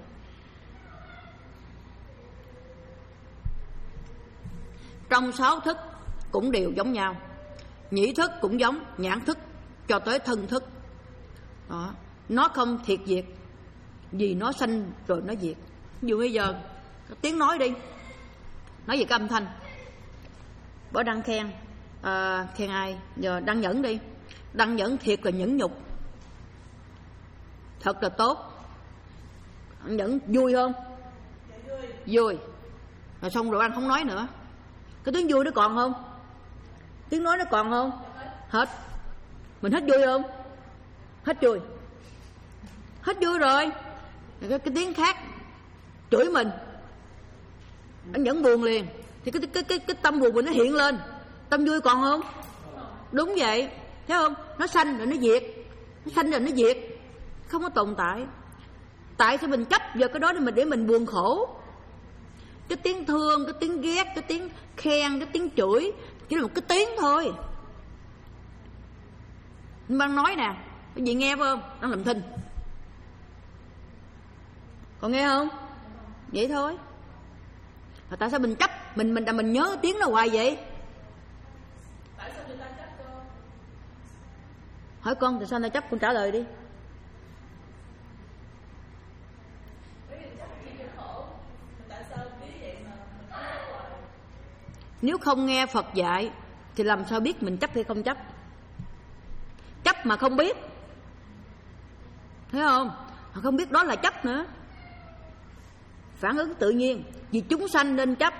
Trong sáu thức cũng đều giống nhau, nhĩ thức cũng giống, nhãn thức cho tới thân thức. Đó. Nó không thiệt diệt, vì nó sanh rồi nó diệt. Ví dụ bây giờ tiếng nói đi, nói về cái âm thanh. Bỏ Đăng khen à, khen ai? Giờ Đăng Nhẫn đi. Đăng Nhẫn thiệt là nhẫn nhục, thật là tốt. Đăng Nhẫn vui không? Vui. Rồi xong rồi anh không nói nữa. Cái tiếng vui nó còn không? Tiếng nói nó còn không? Hết. Mình hết vui không? Hết vui. Hết vui rồi. Cái, cái tiếng khác chửi mình, anh vẫn buồn liền. Thì cái, cái, cái, cái tâm buồn mình nó hiện lên. Tâm vui còn không? Đúng vậy. Thấy không? Nó sanh rồi nó diệt. Nó sanh rồi nó diệt. Không có tồn tại. Tại sao mình chấp vào cái đó để mình, để mình buồn khổ? Cái tiếng thương, cái tiếng ghét, cái tiếng khen, cái tiếng chửi chỉ là một cái tiếng thôi. Anh đang nói nè, cái gì nghe phải không? Đang làm thinh. Còn nghe không? Vậy thôi. Mà tại sao mình chấp, mình mình mình nhớ tiếng nó hoài vậy? Tại sao người ta chấp con? Hỏi con tại sao người ta chấp, con trả lời đi. Nếu không nghe Phật dạy thì làm sao biết mình chấp hay không chấp? Chấp mà không biết, thấy không? Không biết đó là chấp nữa. Phản ứng tự nhiên, vì chúng sanh nên chấp,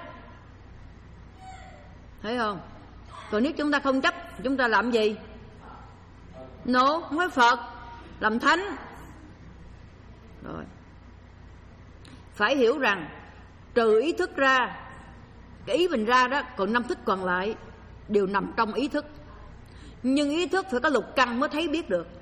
thấy không? Còn nếu chúng ta không chấp, chúng ta làm gì? No, không phải Phật, làm thánh. Rồi, phải hiểu rằng trừ ý thức ra, cái ý mình ra đó, còn năm thức còn lại đều nằm trong ý thức. Nhưng ý thức phải có lục căn mới thấy biết được.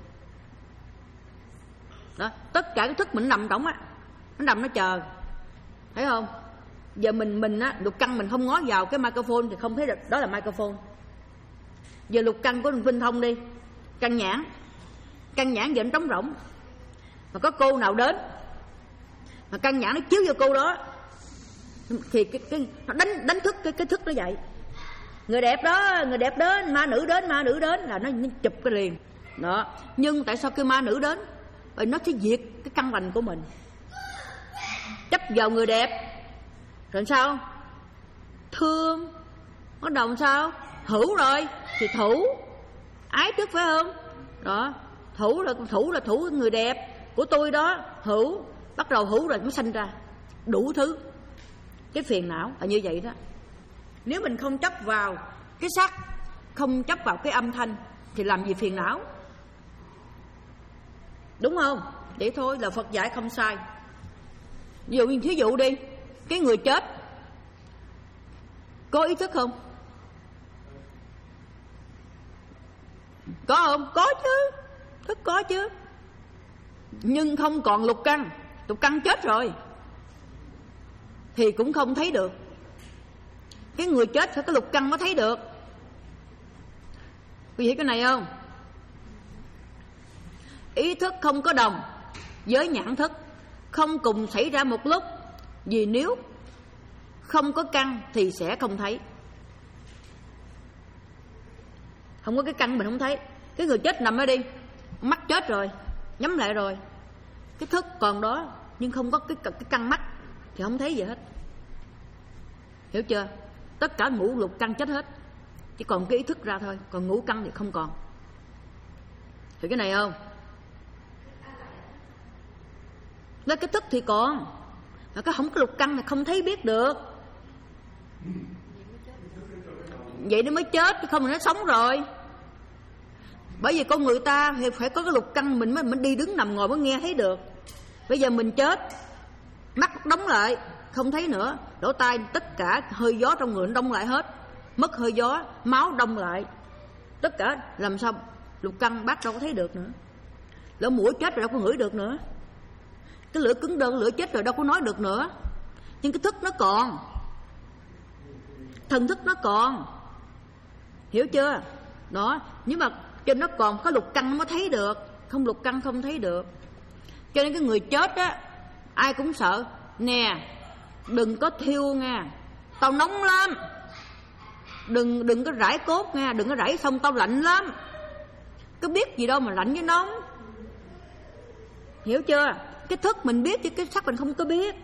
Đó, tất cả cái thức mình nằm trong á, nó nằm nó chờ, thấy không? Giờ mình mình á, lục căn mình không ngó vào cái microphone thì không thấy được đó là microphone. Giờ lục căn của Vinh Thông đi, căn nhãn, căn nhãn giờ nó trống rỗng, mà có cô nào đến mà căn nhãn nó chiếu vô cô đó thì cái cái nó đánh đánh thức cái cái thức nó vậy. Người đẹp đó, người đẹp đến, ma nữ đến, ma nữ đến là nó, nó chụp cái liền đó. Nhưng tại sao cái ma nữ đến? Bởi nó sẽ diệt cái căn lành của mình. Chấp vào người đẹp rồi sao? Thương. Có đồng sao? Hữu rồi thì thủ, ái trước phải không? Đó, thủ là thủ là thủ người đẹp của tôi đó, hữu, bắt đầu hữu rồi mới sanh ra đủ thứ cái phiền não là như vậy đó. Nếu mình không chấp vào cái sắc, không chấp vào cái âm thanh thì làm gì phiền não, đúng không? Vậy thôi, là Phật dạy không sai. Ví dụ, thí dụ đi, cái người chết có ý thức không? Có không? Có chứ, thức có chứ. Nhưng không còn lục căn, lục căn chết rồi thì cũng không thấy được. Cái người chết phải có lục căn mới thấy được. Quý vị hiểu cái này không? Ý thức không có đồng với nhãn thức, không cùng xảy ra một lúc. Vì nếu không có căn thì sẽ không thấy. Không có cái căn mình không thấy. Cái người chết nằm ở đi, mắt chết rồi, nhắm lại rồi, cái thức còn đó nhưng không có cái, cái căn mắt thì không thấy gì hết. Hiểu chưa? Tất cả ngũ lục căn chết hết, chỉ còn cái ý thức ra thôi. Còn ngũ căn thì không còn. Hiểu cái này không? Nói cái thức thì còn, mà cái không có lục căn thì không thấy biết được. Vậy nó mới chết, chứ không thì nó sống rồi. Bởi vì con người ta thì phải có cái lục căn mình mới mình đi đứng nằm ngồi mới nghe thấy được. Bây giờ mình chết, mắt đóng lại không thấy nữa, lỗ tai tất cả hơi gió trong người nó đông lại hết, mất hơi gió, máu đông lại, tất cả làm sao lục căn bác đâu có thấy được nữa. Lỗ mũi chết rồi đâu có ngửi được nữa, cái lưỡi cứng đơn lưỡi chết rồi đâu có nói được nữa. Nhưng cái thức nó còn, thần thức nó còn, hiểu chưa? Đó, nhưng mà trên nó còn có lục căn nó mới thấy được, không lục căn không thấy được. Cho nên cái người chết á, ai cũng sợ. Nè, đừng có thiêu nha, tao nóng lắm. Đừng đừng có rải cốt nha, đừng có rải xong tao lạnh lắm. Có biết gì đâu mà lạnh với nóng. Hiểu chưa? Cái thức mình biết chứ cái sắc mình không có biết.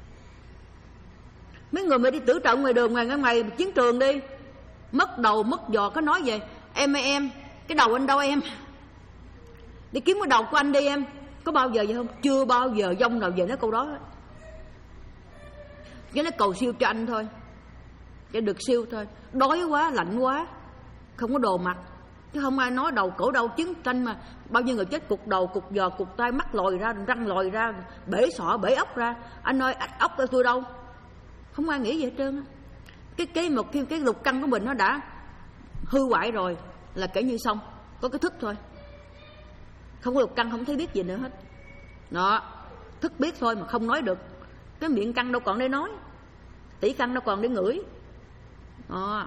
Mấy người mà đi tử trận ngoài đường, ngoài ngoài chiến trường đi, mất đầu mất giò có nói về em ơi em, cái đầu anh đâu em? Đi kiếm cái đầu của anh đi em. Có bao giờ vậy không? Chưa bao giờ dông nào về nói câu đó. Cái nó cầu siêu cho anh thôi, để được siêu thôi. Đói quá, lạnh quá, không có đồ mặc, chứ không ai nói đầu cổ đau chiến tranh mà bao nhiêu người chết cục đầu, cục giò, cục tay, mắt lòi ra, răng lòi ra, bể sọ, bể ốc ra. Anh ơi, ốc của tôi đâu? Không ai nghĩ gì hết trơn. Cái cái một cái, cái lục căn của mình nó đã hư hoại rồi là kể như xong, có cái thức thôi. Không có lục căn không thấy biết gì nữa hết. Đó, thức biết thôi mà không nói được. Cái miệng căn đâu còn để nói, tỷ căn đâu còn để ngửi. Đó.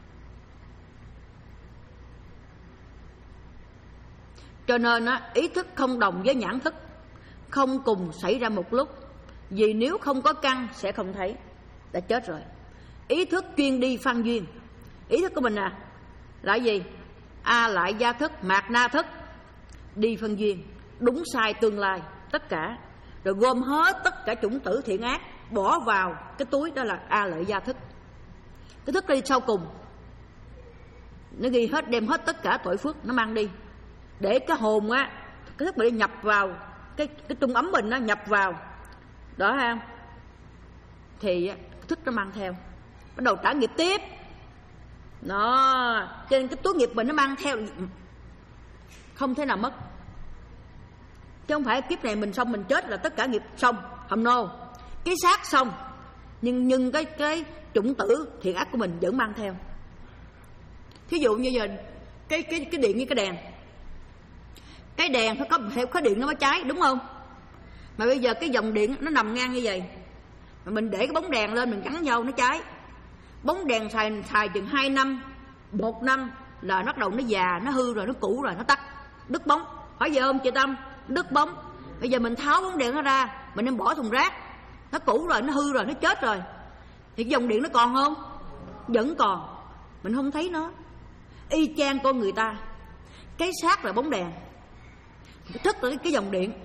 Cho nên á, ý thức không đồng với nhãn thức, không cùng xảy ra một lúc. Vì nếu không có căn sẽ không thấy, đã chết rồi. Ý thức chuyên đi phân duyên. Ý thức của mình à là gì? A lại gia thức, mạt na thức, đi phân duyên, đúng sai tương lai tất cả, rồi gom hết tất cả chủng tử thiện ác bỏ vào cái túi, đó là A lợi gia thức. Cái thức đi sau cùng, nó ghi hết, đem hết tất cả tội phước nó mang đi, để cái hồn á, cái thức bị nhập vào cái cái trung ấm mình, nó nhập vào đó ha, thì cái thức nó mang theo, bắt đầu trả nghiệp tiếp. Đó, cho nên cái túi nghiệp mình nó mang theo, không thể nào mất. Chứ không phải kiếp này mình xong mình chết là tất cả nghiệp xong, không nô. Cái xác xong, nhưng nhưng cái cái chủng tử thiện ác của mình vẫn mang theo. Thí dụ như giờ cái cái cái điện với cái đèn, cái đèn phải có phải có điện nó mới cháy, đúng không? Mà bây giờ cái dòng điện nó nằm ngang như vậy, mà mình để cái bóng đèn lên mình gắn vô nó cháy. Bóng đèn xài xài chừng hai năm, một năm là bắt đầu nó già, nó hư rồi, nó cũ rồi, nó tắt, đứt bóng. Phải vậy không chị Tâm? Đứt bóng. Bây giờ mình tháo bóng đèn nó ra, mình đem bỏ thùng rác, nó cũ rồi, nó hư rồi, nó chết rồi, thì cái dòng điện nó còn không? Vẫn còn, mình không thấy nó. Y chang con người ta, cái xác là bóng đèn, cái thức là cái dòng điện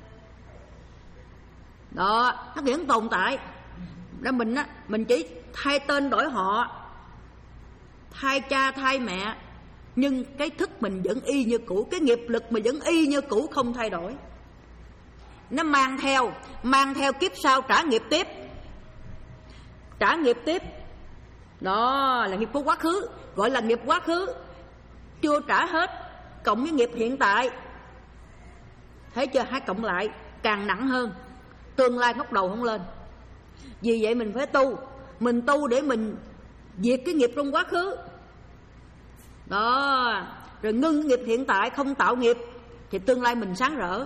đó, nó vẫn tồn tại. Đó mình á, mình chỉ thay tên đổi họ, thay cha thay mẹ, nhưng cái thức mình vẫn y như cũ, cái nghiệp lực mình vẫn y như cũ, không thay đổi. Nó mang theo, mang theo kiếp sau trả nghiệp tiếp, trả nghiệp tiếp. Đó là nghiệp của quá khứ, gọi là nghiệp quá khứ, chưa trả hết, cộng với nghiệp hiện tại. Thấy chưa? Hai cộng lại càng nặng hơn, tương lai ngóc đầu không lên. Vì vậy mình phải tu, mình tu để mình diệt cái nghiệp trong quá khứ. Đó, rồi ngưng cái nghiệp hiện tại, không tạo nghiệp, thì tương lai mình sáng rỡ.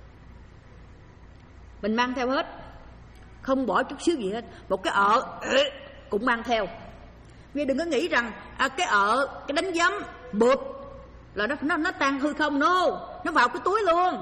Mình mang theo hết, không bỏ chút xíu gì hết. Một cái ợ cũng mang theo. Vì đừng có nghĩ rằng à, cái ợ, cái đánh giấm, bụp là nó nó nó tan hư không. No, nó vào cái túi luôn.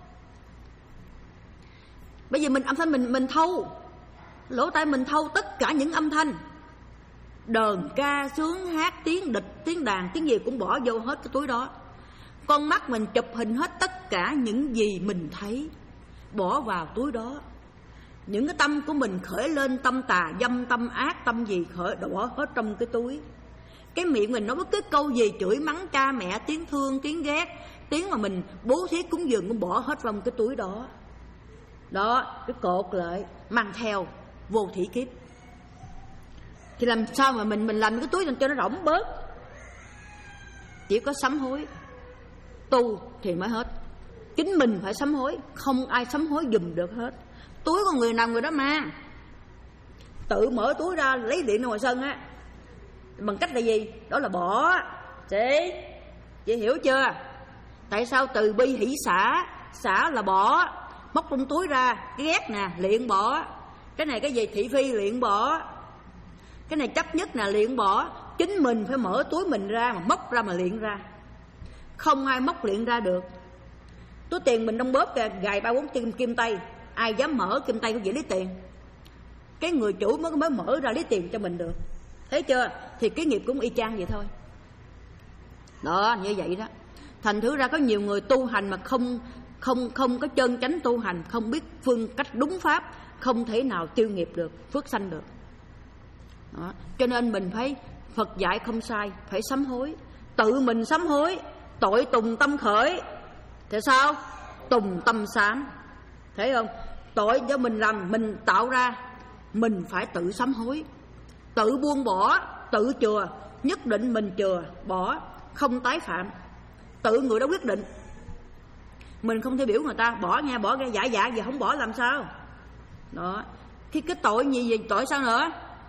Bây giờ mình âm thanh mình mình thâu, lỗ tai mình thâu tất cả những âm thanh, đờn ca sướng hát, tiếng địch, tiếng đàn, tiếng gì cũng bỏ vô hết cái túi đó. Con mắt mình chụp hình hết tất cả những gì mình thấy, bỏ vào túi đó. Những cái tâm của mình khởi lên, tâm tà dâm, tâm ác, tâm gì khởi, bỏ hết trong cái túi. Cái miệng mình nói bất cứ câu gì, chửi mắng cha mẹ, tiếng thương, tiếng ghét, tiếng mà mình bố thí cúng dường cũng bỏ hết trong cái túi đó. Đó, cái cột lại mang theo vô thủy kiếp. Thì làm sao mà mình mình làm cái túi cho nó rỗng bớt? Chỉ có sám hối, tu thì mới hết. Chính mình phải sám hối, không ai sám hối giùm được hết. Túi con người nào người đó mang. Tự mở túi ra lấy điện ra ngoài sân á, bằng cách là gì? Đó là bỏ. Chị Chị hiểu chưa? Tại sao từ bi hỷ xả? Xả là bỏ, móc trong túi ra. Cái ghét nè, liền bỏ. Cái này cái gì? Thị phi, liền bỏ. Cái này chấp nhất nè, liền bỏ. Chính mình phải mở túi mình ra, mà móc ra mà liền ra. Không ai móc liền ra được. Túi tiền mình đông bóp kìa, gài ba bốn kim, kim tay, ai dám mở kim tay cũng dễ lấy tiền. Cái người chủ mới mới mở ra lấy tiền cho mình được. Thấy chưa? Thì cái nghiệp cũng y chang vậy thôi. Đó, như vậy đó. Thành thử ra có nhiều người tu hành mà không không không có chân chánh tu hành, không biết phương cách đúng pháp, không thể nào tiêu nghiệp được, phước sanh được. Đó. Cho nên mình phải, Phật dạy không sai, phải sám hối. Tự mình sám hối, tội tùng tâm khởi. Thì sao? Tùng tâm sám. Thấy không? Tội do mình làm, mình tạo ra, mình phải tự sám hối, tự buông bỏ, tự chừa. Nhất định mình chừa, bỏ, không tái phạm. Tự người đó quyết định. Mình không thể biểu người ta bỏ nha, bỏ nghe, dạ dạ, giờ không bỏ làm sao? Đó. Khi cái tội gì gì, tội sao nữa?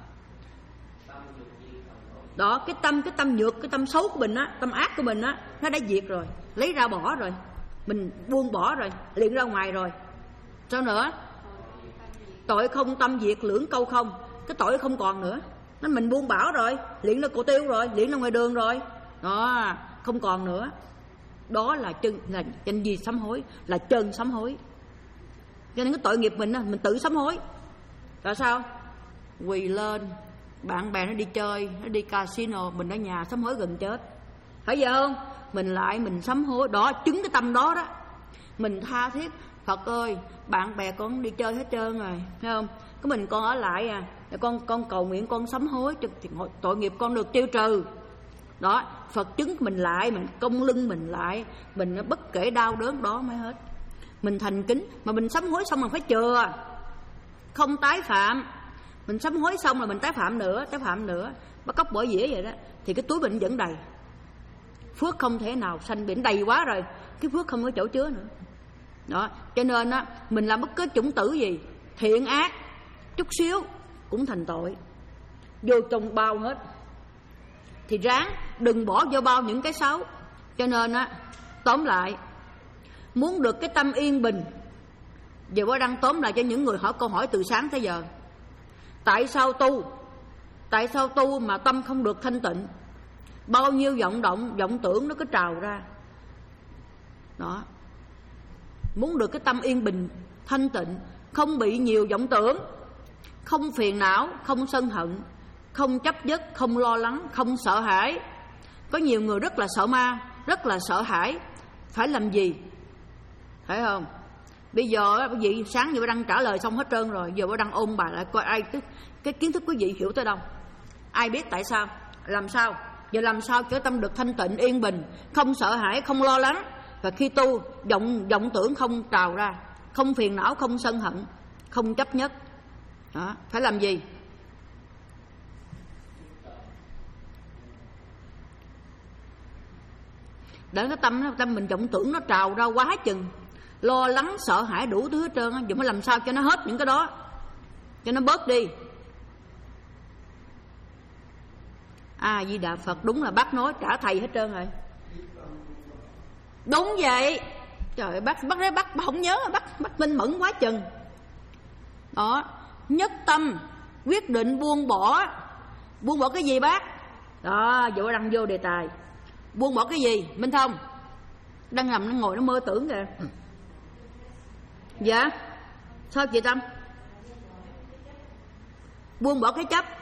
Đó, cái tâm, cái tâm nhược, cái tâm xấu của mình á, tâm ác của mình á, nó đã diệt rồi, lấy ra bỏ rồi, mình buông bỏ rồi, liền ra ngoài rồi. Sao nữa? Tội không tâm diệt lưỡng câu không. Cái tội không còn nữa, nó mình buông bỏ rồi, liền ra cổ tiêu rồi, liền ra ngoài đường rồi. Đó, không còn nữa. Đó là chân, là chân gì sám hối, là chân sám hối. Cho nên cái tội nghiệp mình á, mình tự sám hối. Tại sao? Quỳ lên, bạn bè nó đi chơi, nó đi casino, mình ở nhà sám hối gần chết. Phải vậy không? Mình lại mình sám hối. Đó, chứng cái tâm đó đó. Mình tha thiết, Phật ơi, bạn bè con đi chơi hết trơn rồi, thấy không? cái mình con ở lại à, con con cầu nguyện con sám hối cho tội nghiệp con được tiêu trừ. Đó, Phật chứng mình lại, mình cong lưng mình lại, mình bất kể đau đớn đó mới hết. Mình thành kính, mà mình sám hối xong mình phải chừa, không tái phạm. Mình sám hối xong là mình tái phạm nữa, tái phạm nữa, bắt cóc bỏ dĩa vậy đó, thì cái túi bệnh vẫn đầy. Phước không thể nào sanh bệnh, đầy quá rồi, cái phước không có chỗ chứa nữa. Đó, cho nên á, mình làm bất cứ chủng tử gì, thiện ác chút xíu cũng thành tội, vô trong bao hết. Thì ráng đừng bỏ vô bao những cái xấu. Cho nên á, tóm lại, muốn được cái tâm yên bình. Giờ Bố đang tóm lại cho những người hỏi câu hỏi từ sáng tới giờ. Tại sao tu? Tại sao tu mà tâm không được thanh tịnh? Bao nhiêu vọng động, vọng tưởng nó cứ trào ra. Đó. Muốn được cái tâm yên bình, thanh tịnh, không bị nhiều vọng tưởng, không phiền não, không sân hận, không chấp nhất, không lo lắng, không sợ hãi. Có nhiều người rất là sợ ma, rất là sợ hãi. Phải làm gì? Phải không? Bây giờ quý vị sáng giờ Bố đang trả lời xong hết trơn rồi, giờ Bố đang ôm bà lại coi ai cái, cái kiến thức quý vị hiểu tới đâu. Ai biết tại sao? Làm sao? Giờ làm sao cho tâm được thanh tịnh, yên bình, không sợ hãi, không lo lắng. Và khi tu, vọng, vọng tưởng không trào ra, không phiền não, không sân hận, không chấp nhất. Đó. Phải làm gì? Để cái tâm, tâm mình vọng tưởng nó trào ra quá chừng, lo lắng, sợ hãi đủ thứ hết trơn á. Giờ mới làm sao cho nó hết những cái đó, cho nó bớt đi. A Di Đà Phật, đúng là bác nói trả thầy hết trơn rồi. Đúng vậy. Trời ơi, bác bác đấy bác, bác không nhớ, bác bác minh mẫn quá chừng. Đó, nhất tâm quyết định buông bỏ. Buông bỏ cái gì bác? Đó, giờ đang vô đề tài. Buông bỏ cái gì? Minh Thông đang nằm, nó ngồi nó mơ tưởng kìa. Dạ. Sao chị Tâm? Buông bỏ cái chấp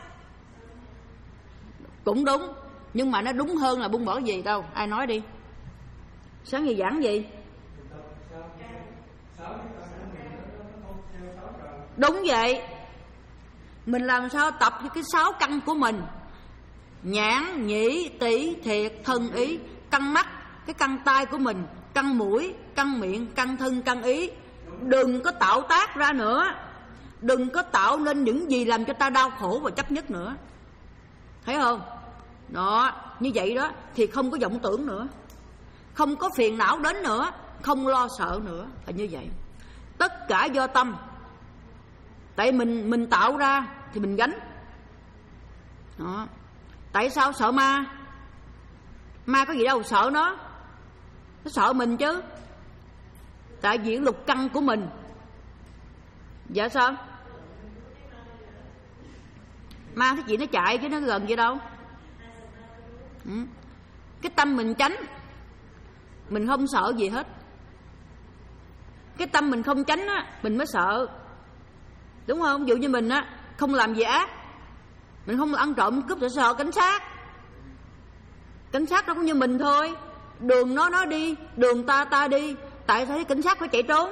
cũng đúng, nhưng mà nó đúng hơn là buông bỏ cái gì đâu. Ai nói đi. Sáng gì giảng gì? Đúng vậy. Mình làm sao tập cho cái sáu căn của mình: nhãn, nhĩ, tỷ, thiệt, thân, ý. Căn mắt, cái căn tai của mình, căn mũi, căn miệng, căn thân, căn ý. Đừng có tạo tác ra nữa. Đừng có tạo nên những gì làm cho ta đau khổ và chấp nhất nữa. Thấy không? Đó, như vậy đó thì không có vọng tưởng nữa, không có phiền não đến nữa, không lo sợ nữa. Là như vậy. Tất cả do tâm. Tại mình mình tạo ra thì mình gánh. Đó. Tại sao sợ ma? Ma có gì đâu sợ nó. Nó sợ mình chứ. Tại vì lục căn của mình. Dạ sao? Ma cái gì nó chạy chứ nó gần vậy đâu. Ừ. Cái tâm mình tránh, mình không sợ gì hết. Cái tâm mình không tránh á, mình mới sợ. Đúng không? Ví dụ như mình á, không làm gì ác, mình không ăn trộm cướp sợ sợ cảnh sát. Cảnh sát nó cũng như mình thôi. Đường nó nó đi, đường ta ta đi. Tại sao cái cảnh sát phải chạy trốn?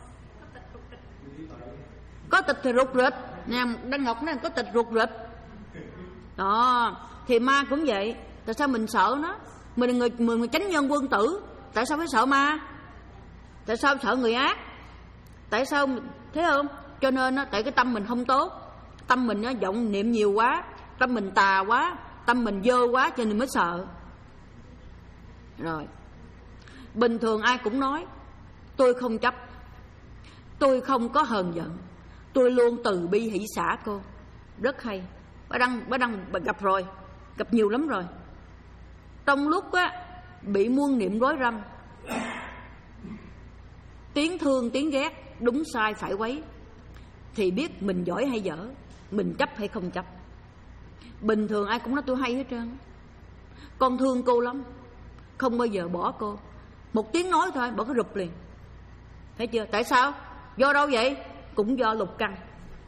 Có tịch thì rụt rịch. Nè, Đăng Ngọc nói có tịch rụt rịch. Đó, thì ma cũng vậy. Tại sao mình sợ nó? Mình là người, người, người chánh nhân quân tử. Tại sao phải sợ ma? Tại sao sợ người ác? Tại sao? Thấy không? Cho nên á, tại cái tâm mình không tốt. Tâm mình á, vọng niệm nhiều quá, tâm mình tà quá, tâm mình dơ quá, cho nên mới sợ. Rồi, bình thường ai cũng nói tôi không chấp, tôi không có hờn giận, tôi luôn từ bi hỷ xả cô. Rất hay. Bà Đăng, bà Đăng bà gặp rồi, gặp nhiều lắm rồi. Trong lúc á, bị muôn niệm rối rắm, tiếng thương tiếng ghét, đúng sai phải quấy, thì biết mình giỏi hay dở, mình chấp hay không chấp. Bình thường ai cũng nói tôi hay hết trơn. Con thương cô lắm, không bao giờ bỏ cô. Một tiếng nói thôi bỏ cái rụp liền. Thấy chưa? Tại sao? Do đâu vậy? Cũng do lục căn.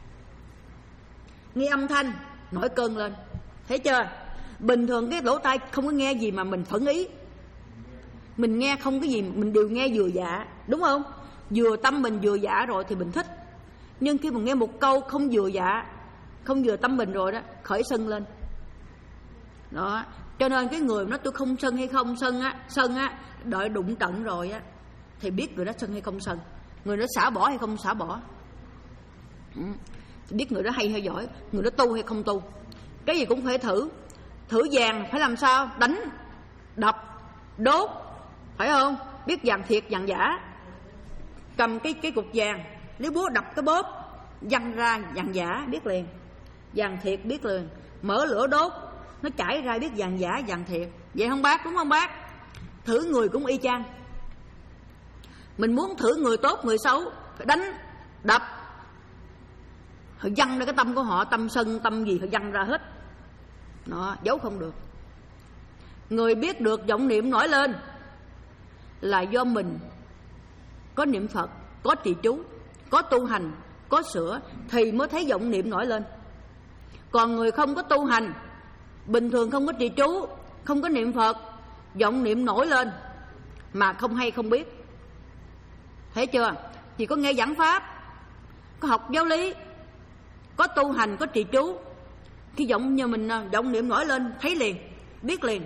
Nghe âm thanh nổi cơn lên. Thấy chưa? Bình thường cái lỗ tai không có nghe gì mà mình phẫn ý. Mình nghe không cái gì, mình đều nghe vừa dạ. Đúng không? Vừa tâm mình vừa dạ rồi thì mình thích. Nhưng khi mà nghe một câu không vừa dạ, không vừa tâm mình rồi đó, khởi sân lên. Đó, cho nên cái người nói tôi không sân hay không sân á, sân á, đợi đụng trận rồi á thì biết người đó sân hay không sân, người đó xả bỏ hay không xả bỏ. Ừ. Biết người đó hay hay giỏi, người đó tu hay không tu. Cái gì cũng phải thử. Thử vàng phải làm sao? Đánh, đập, đốt, phải không? Biết vàng thiệt vàng giả. Cầm cái cái cục vàng, lấy búa đập cái bóp, văng ra vàng giả biết liền, vàng thiệt biết liền. Mở lửa đốt, nó chảy ra biết vàng giả vàng thiệt. Vậy không bác, đúng không bác? Thử người cũng y chang. Mình muốn thử người tốt người xấu, phải đánh, đập, họ văng ra cái tâm của họ, tâm sân tâm gì họ văng ra hết. Nó giấu không được. Người biết được vọng niệm nổi lên là do mình có niệm Phật, có trì chú, có tu hành, có sửa thì mới thấy vọng niệm nổi lên. Còn người không có tu hành, bình thường không có trì chú, không có niệm Phật, vọng niệm nổi lên mà không hay không biết. Thấy chưa? Chỉ có nghe giảng pháp, có học giáo lý, có tu hành, có trì chú, khi vọng như mình vọng niệm nổi lên thấy liền, biết liền.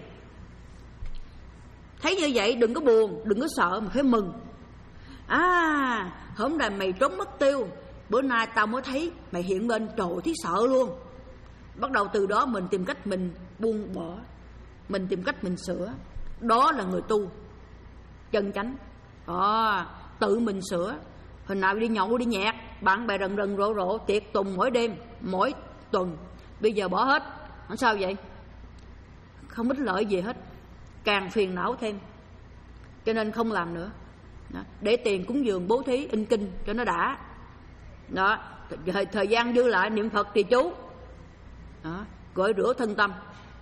Thấy như vậy đừng có buồn, đừng có sợ mà phải mừng. À, hôm nay mày trốn mất tiêu, bữa nay tao mới thấy mày hiện lên, trời thấy sợ luôn. Bắt đầu từ đó mình tìm cách mình buông bỏ, mình tìm cách mình sửa. Đó là người tu chân chánh. Đó, tự mình sửa. Hồi nào đi nhậu đi nhẹt, bạn bè rần rần rộ rộ, tiệc tùng mỗi đêm, mỗi tuần. Bây giờ bỏ hết. Sao vậy? Không ích lợi gì hết, càng phiền não thêm. Cho nên không làm nữa. Đó. Để tiền cúng dường bố thí in kinh cho nó đã. Đó. Thời, thời gian dư lại niệm Phật trì chú. Đó. Gội rửa thân tâm.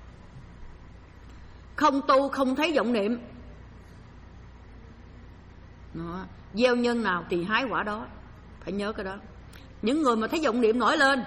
Không tu không thấy vọng niệm. Đó. Gieo nhân nào thì hái quả đó. Phải nhớ cái đó. Những người mà thấy vọng niệm nổi lên,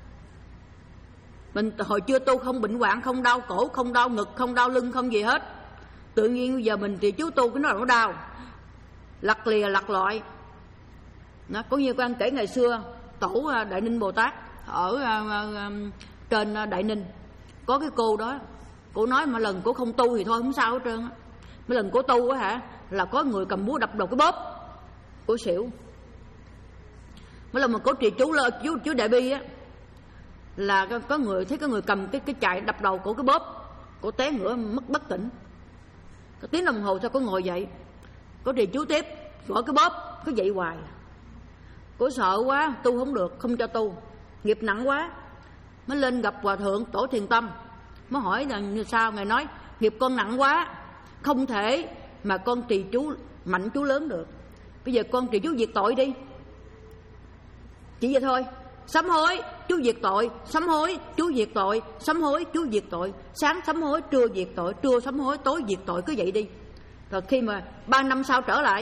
mình hồi chưa tu không bệnh hoạn, không đau cổ, không đau ngực, không đau lưng, không gì hết. Tự nhiên bây giờ mình trì chú tu cái nó nó đau, lặt lìa lặt lọi. Nó có như quan kể ngày xưa tổ Đại Ninh Bồ Tát ở uh, uh, trên Đại Ninh, có cái cô đó, cô nói mà lần cô không tu thì thôi không sao hết trơn á. Mấy lần cô tu á hả, là có người cầm búa đập đầu cái bóp, cô xỉu. Mấy lần mà cô trì chú là chú chú Đại Bi á, là có người thấy có người cầm cái cái chày đập đầu cổ cái bóp, cổ té ngửa mất bất tỉnh. Cái tiếng đồng hồ sao cô ngồi dậy, cô trì chú tiếp, gõ cái bóp, cứ dậy hoài. Cô sợ quá, tu không được, không cho tu, nghiệp nặng quá. Mới lên gặp hòa thượng Tổ Thiền Tâm, mới hỏi là như sao. Ngài nói nghiệp con nặng quá, không thể mà con trì chú mạnh chú lớn được. Bây giờ con trì chú diệt tội đi, chỉ vậy thôi. Sám hối chú diệt tội, sám hối chú diệt tội, sám hối chú diệt tội, sáng sám hối, trưa diệt tội, trưa sám hối, tối diệt tội, cứ vậy đi. Rồi khi mà ba năm sau trở lại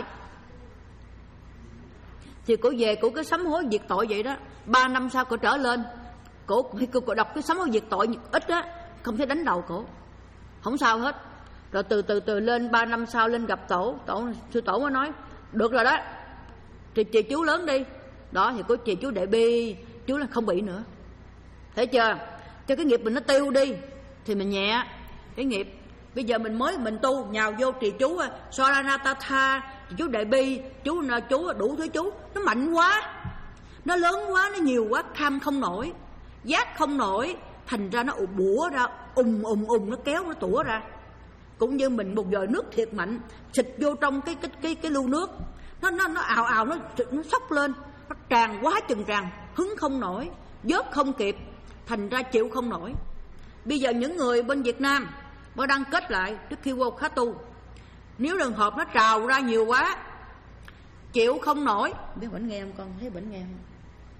thì cổ về cổ cái sám hối diệt tội vậy đó. Ba năm sau cổ trở lên, cổ cổ đọc cái sám hối diệt tội ít á, không thể đánh đầu cổ, không sao hết. Rồi từ từ từ lên ba năm sau lên gặp tổ, tổ sư tổ mới nói được rồi đó, trì trì chú lớn đi. Đó thì có trì chú Đại Bi, chú là không bị nữa. Thấy chưa? Cho cái nghiệp mình nó tiêu đi thì mình nhẹ cái nghiệp. Bây giờ mình mới mình tu nhào vô trì chú Saranatha, trì chú Đại Bi, chú chú đủ thứ chú, nó mạnh quá, nó lớn quá, nó nhiều quá, kham không nổi, giác không nổi, thành ra nó bủa ra, ùng ùng ùng, nó kéo nó tủa ra. Cũng như mình một vòi nước thiệt mạnh xịt vô trong cái cái cái cái lu nước, nó nó nó ào ào, nó nó sốc lên, nó tràn quá chừng tràn, hứng không nổi, vớt không kịp, thành ra chịu không nổi. Bây giờ những người bên Việt Nam mới đăng kết lại trước khi vô khóa tu, nếu đường hộp nó trào ra nhiều quá, chịu không nổi. Biết Bỉnh nghe không con? Thấy Bỉnh nghe không?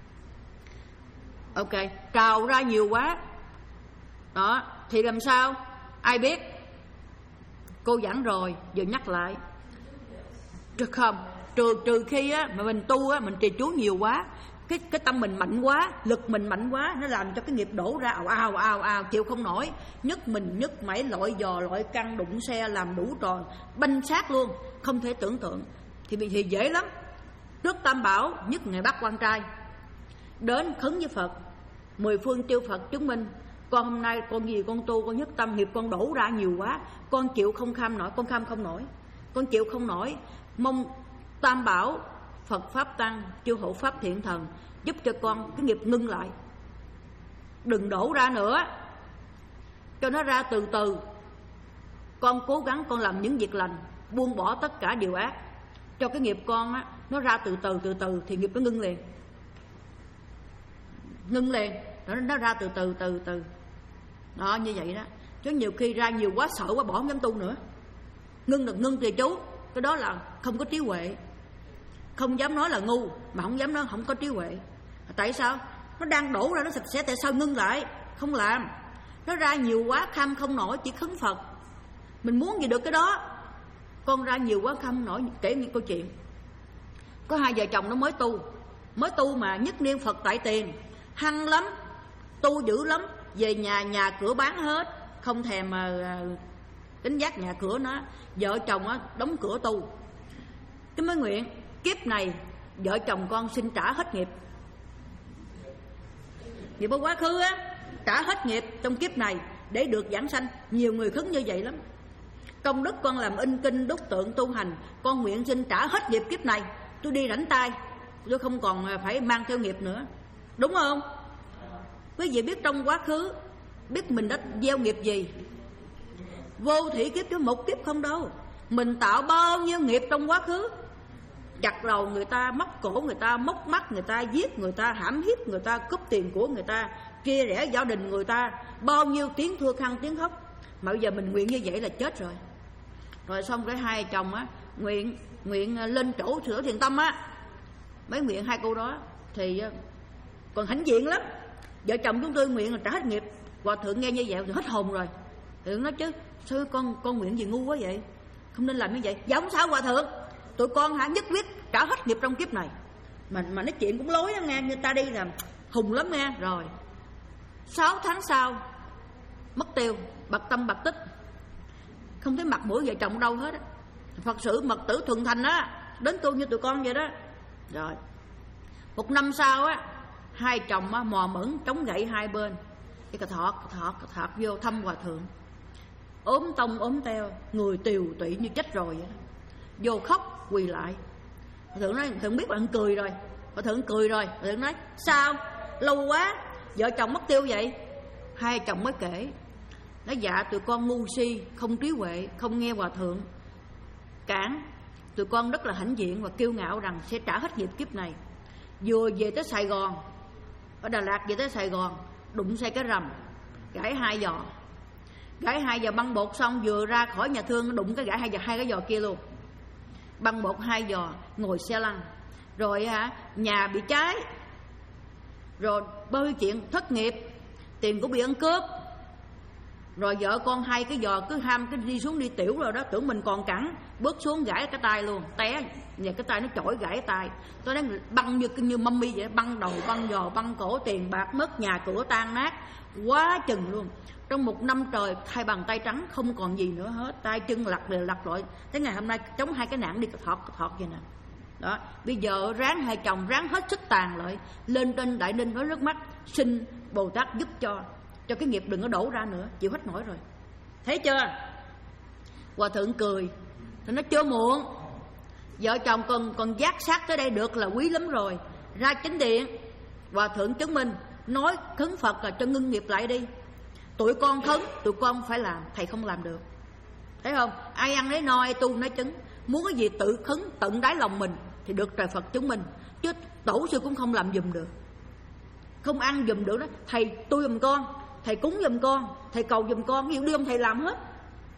Ok, trào ra nhiều quá đó thì làm sao? Ai biết? Cô giảng rồi, giờ nhắc lại. Được không? Trừ, trừ khi á, mà mình tu á, mình trì chú nhiều quá, cái cái tâm mình mạnh quá, lực mình mạnh quá, nó làm cho cái nghiệp đổ ra ào ào ào ào, chịu không nổi. Nhức mình nhức mẩy, lội giò lội căng, đụng xe, làm đủ trò, banh xác luôn, không thể tưởng tượng. Thì bị thì dễ lắm. Trước Tam Bảo nhất ngày bắt quan trai, đến khấn với Phật. Mười phương chư Phật chứng minh, con hôm nay con gì con tu, con nhất tâm, nghiệp con đổ ra nhiều quá, con chịu không kham nổi, con kham không nổi, con chịu không nổi. Mong Tam Bảo, Phật Pháp Tăng, chư hộ Pháp Thiện Thần giúp cho con cái nghiệp ngưng lại, đừng đổ ra nữa, cho nó ra từ từ. Con cố gắng con làm những việc lành, buông bỏ tất cả điều ác, cho cái nghiệp con á, nó ra từ từ từ từ thì nghiệp nó ngưng liền, ngưng liền, nó, nó ra từ từ từ từ đó, như vậy đó. Chứ nhiều khi ra nhiều quá sợ quá bỏ không dám tu nữa. Ngưng được ngưng thì chú, cái đó là không có trí huệ. Không dám nói là ngu, mà không dám nói không có trí huệ. Tại sao? Nó đang đổ ra nó sạch sẽ, tại sao ngưng lại không làm? Nó ra nhiều quá kham không nổi, chỉ khấn Phật. Mình muốn gì được cái đó. Con ra nhiều quá kham không nổi. Kể những câu chuyện, có hai vợ chồng nó mới tu, mới tu mà nhất niệm Phật tại tiền, hăng lắm, tu dữ lắm. Về nhà nhà cửa bán hết, không thèm mà tính giác nhà cửa nó. Vợ chồng á đóng cửa tu. Cái mới nguyện kiếp này vợ chồng con xin trả hết nghiệp, nghiệp ở quá khứ á, trả hết nghiệp trong kiếp này để được giảng sanh. Nhiều người khấn như vậy lắm. Công đức con làm in kinh đúc tượng tu hành, con nguyện xin trả hết nghiệp kiếp này, tôi đi rảnh tay, tôi không còn phải mang theo nghiệp nữa. Đúng không? Quý vị biết trong quá khứ, biết mình đã gieo nghiệp gì. Vô thủy kiếp chứ một kiếp không đâu. Mình tạo bao nhiêu nghiệp trong quá khứ. Chặt đầu người ta, móc cổ người ta, móc mắt người ta, giết người ta, hãm hiếp người ta, cướp tiền của người ta, chia rẽ gia đình người ta, bao nhiêu tiếng thua khăn tiếng khóc. Mà bây giờ mình nguyện như vậy là chết rồi. Rồi xong cái hai chồng á nguyện nguyện lên chỗ sửa thiền tâm á, mấy nguyện hai câu đó thì còn hãnh diện lắm. Vợ chồng chúng tôi nguyện là trả hết nghiệp. Hòa thượng nghe như vậy thì hết hồn rồi. Thượng nói chứ sao con con nguyện gì ngu quá vậy, không nên làm như vậy. Dạ không sao hòa thượng, tụi con hả nhất quyết trả hết nghiệp trong kiếp này. Mà mà nói chuyện cũng lối đó nghe, người ta đi làm hùng lắm nghe. Rồi sáu tháng sau mất tiêu, bạc tâm bạc tích, không thấy mặt mũi vợ chồng đâu hết á. Phật sự mật tử thuần thành á, đến tu như tụi con vậy đó. Rồi một năm sau á, hai chồng á, mò mẫm chống gậy hai bên, cái cà thọt cà thọt cà thọt vô thăm hòa thượng, ốm tông ốm teo, người tiều tụy như chết rồi vậy. Vô khóc quỳ lại. Hòa thượng nói, hòa thượng biết bạn cười rồi. Hòa thượng cười rồi. Hòa thượng nói sao lâu quá vợ chồng mất tiêu vậy? Hai chồng mới kể. Nói dạ tụi con ngu si, không trí huệ, không nghe hòa thượng cản. Tụi con rất là hãnh diện và kiêu ngạo rằng sẽ trả hết nghiệp kiếp này. Vừa về tới Sài Gòn, ở Đà Lạt về tới Sài Gòn, đụng xe cái rầm, gãy hai giò. Gãy hai giò băng bột xong vừa ra khỏi nhà thương, đụng cái gãy hai giò, hai cái giò kia luôn. Băng bột hai giò, ngồi xe lăn. Rồi hả, nhà bị cháy. Rồi bao nhiêu chuyện thất nghiệp, tiền cũng bị ăn cướp. Rồi vợ con hai cái giò cứ ham cái đi xuống đi tiểu rồi đó, tưởng mình còn cẳng, bước xuống gãy cái tay luôn, té và cái tay nó chổi gãy tay. Tôi nói băng như như mummy vậy, băng đầu, băng giò, băng cổ, tiền bạc mất, nhà cửa tan nát, quá chừng luôn. Trong một năm trời hai bàn tay trắng, không còn gì nữa hết, tay chân lặt đều lặt lội. Tới ngày hôm nay chống hai cái nạn đi thọt thọt vậy nè. Đó, bây giờ ráng hai chồng ráng hết sức tàn lại, lên trên Đại Ninh nói nước mắt xin Bồ Tát giúp cho cho cái nghiệp đừng có đổ ra nữa, chịu hết nổi rồi. Thấy chưa? Hòa thượng cười, thì nó chưa muộn. Vợ chồng còn còn giác sát tới đây được là quý lắm rồi. Ra chính điện, hòa thượng chứng minh, nói khấn Phật là cho ngưng nghiệp lại đi. Tụi con khấn, tụi con phải làm, thầy không làm được. Thấy không? Ai ăn lấy no, ai tu nói chứng. Muốn cái gì tự khấn tận đáy lòng mình thì được trời Phật chứng minh. Chứ tổ sư cũng không làm giùm được, không ăn giùm được đó. Thầy tu giùm con, thầy cúng giùm con, thầy cầu giùm con, nhiều đêm thầy làm hết.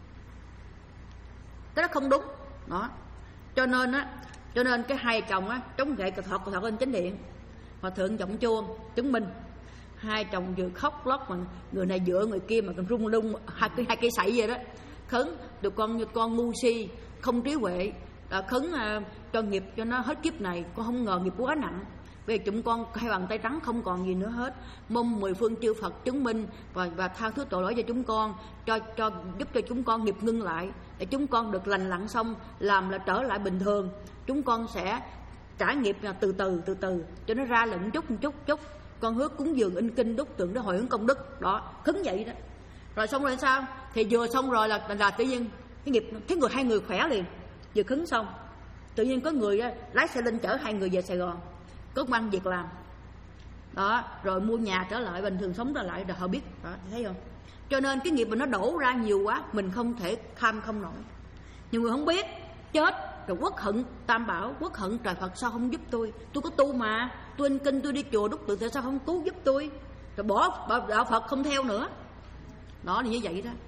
Cái đó không đúng. Đó. Cho nên á, cho nên cái hai chồng á chống gậy cà thọt cà thọt lên chánh điện. Hòa thượng giọng chuông chứng minh. Hai chồng vừa khóc lóc mà người này dựa người kia mà còn rung rung hai cái hai cây sậy vậy đó. Khấn tụi con như con ngu si, không trí huệ, à, khấn à, cho nghiệp cho nó hết kiếp này. Con không ngờ nghiệp quá nặng. Vì chúng con hai bàn tay trắng không còn gì nữa hết. Mong mười phương chư Phật chứng minh và, và tha thứ tội lỗi cho chúng con, cho, cho giúp cho chúng con nghiệp ngưng lại, để chúng con được lành lặn xong, làm là trở lại bình thường. Chúng con sẽ trải nghiệp là từ từ từ từ cho nó ra lận chút chút chút. Con hứa cúng dường in kinh đúc tượng để hồi hướng công đức đó, khấn vậy đó. Rồi xong rồi sao? Thì vừa xong rồi là là tự nhiên cái nghiệp, cái người hai người khỏe liền. Vừa khấn xong tự nhiên có người lái xe lên chở hai người về Sài Gòn, có công ăn việc làm đó, rồi mua nhà trở lại bình thường sống trở lại, rồi họ biết đó, thấy không? Cho nên cái nghiệp mình nó đổ ra nhiều quá, mình không thể kham không nổi. Nhiều người không biết, chết rồi uất hận Tam Bảo, uất hận trời Phật sao không giúp tôi, tôi có tu mà, tôi in kinh, tôi đi chùa đúc tượng, tại sao không cứu giúp tôi, rồi bỏ đạo Phật không theo nữa. Đó là như vậy đó.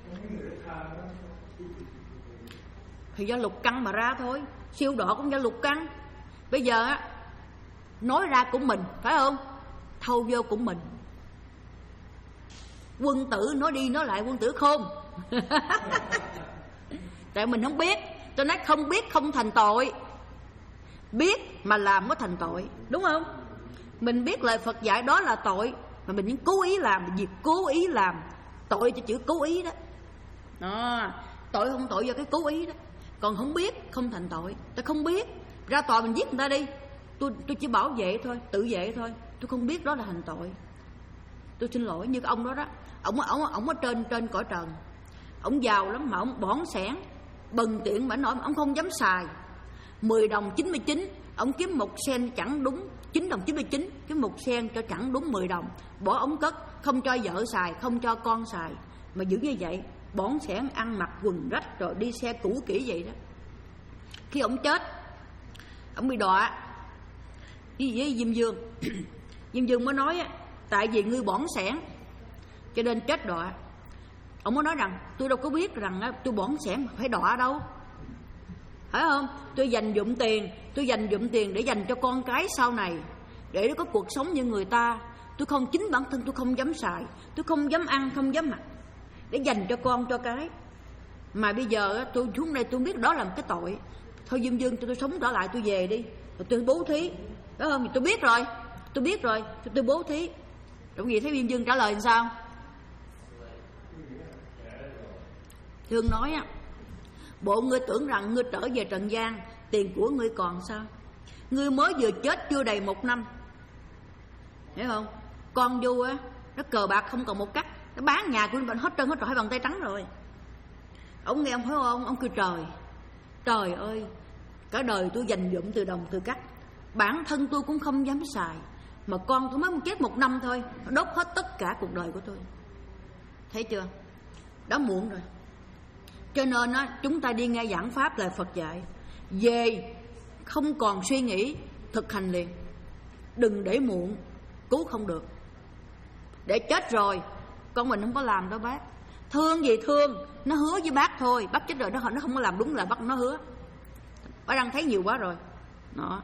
Thì do lục căn mà ra thôi, siêu độ cũng do lục căn. Bây giờ á, nói ra của mình, phải không? Thâu vô của mình. Quân tử nói đi nói lại quân tử khôn. Tại mình không biết, cho nên không biết không thành tội, biết mà làm mới thành tội, đúng không? Mình biết lời Phật dạy đó là tội, mà mình những cố ý làm, việc cố ý làm, tội cho chữ cố ý đó. Đó, tội không tội do cái cố ý đó. Còn không biết không thành tội. Ta không biết, ra tòa mình giết người ta đi, tôi tôi chỉ bảo vệ thôi, tự vệ thôi, tôi không biết đó là thành tội. Tôi xin lỗi. Như cái ông đó đó, ông ông ông ở trên trên cõi trần, ông giàu lắm mà ông bỏn sẻn bần tiện mà nói ông không dám xài. Mười đồng chín mươi chín, ông kiếm một sen chẳng đúng chín đồng chín mươi chín, kiếm một sen cho chẳng đúng mười đồng, bỏ ống cất, không cho vợ xài, không cho con xài, mà giữ như vậy, bỏn sẻn, ăn mặc quần rách, rồi đi xe cũ kỹ vậy đó. Khi ông chết, ông bị đọa với, với Diêm Vương. Diêm Vương mới nói tại vì ngươi bỏn sẻn cho nên chết đọa. Ông mới nói rằng tôi đâu có biết rằng tôi bỏn sẻn phải đọa đâu, phải không? Tôi dành dụm tiền, tôi dành dụm tiền để dành cho con cái sau này, để nó có cuộc sống như người ta. Tôi không, chính bản thân tôi không dám xài, tôi không dám ăn, không dám mặc, để dành cho con cho cái. Mà bây giờ tôi xuống đây tôi biết đó là một cái tội. Thôi Diêm Vương tôi, tôi sống trở lại, tôi về đi, rồi tôi bố thí, phải không? Tôi biết rồi, tôi biết rồi, tôi, tôi bố thí. Đúng gì? Thấy Diêm Vương trả lời làm sao? Thương nói á, bộ ngươi tưởng rằng ngươi trở về trần gian, tiền của ngươi còn sao? Ngươi mới vừa chết chưa đầy một năm, hiểu không? Con vô á, nó cờ bạc không còn một cắt, nó bán nhà của nó hết trơn hết trọi, hai bàn tay trắng rồi. Ông nghe ông thấy không? Ông kêu trời, trời ơi, cả đời tôi dành dụm từ đồng từ cắt, bản thân tôi cũng không dám xài, mà con tôi mới chết một năm thôi, nó đốt hết tất cả cuộc đời của tôi. Thấy chưa? Đã muộn rồi. Cho nên á, chúng ta đi nghe giảng pháp là Phật dạy, về không còn suy nghĩ, thực hành liền. Đừng để muộn, cứu không được. Để chết rồi, con mình không có làm đâu bác. Thương gì thương, nó hứa với bác thôi, bác chết rồi nó nó không có làm đúng là bác nó hứa. Bác đang thấy nhiều quá rồi. Đó.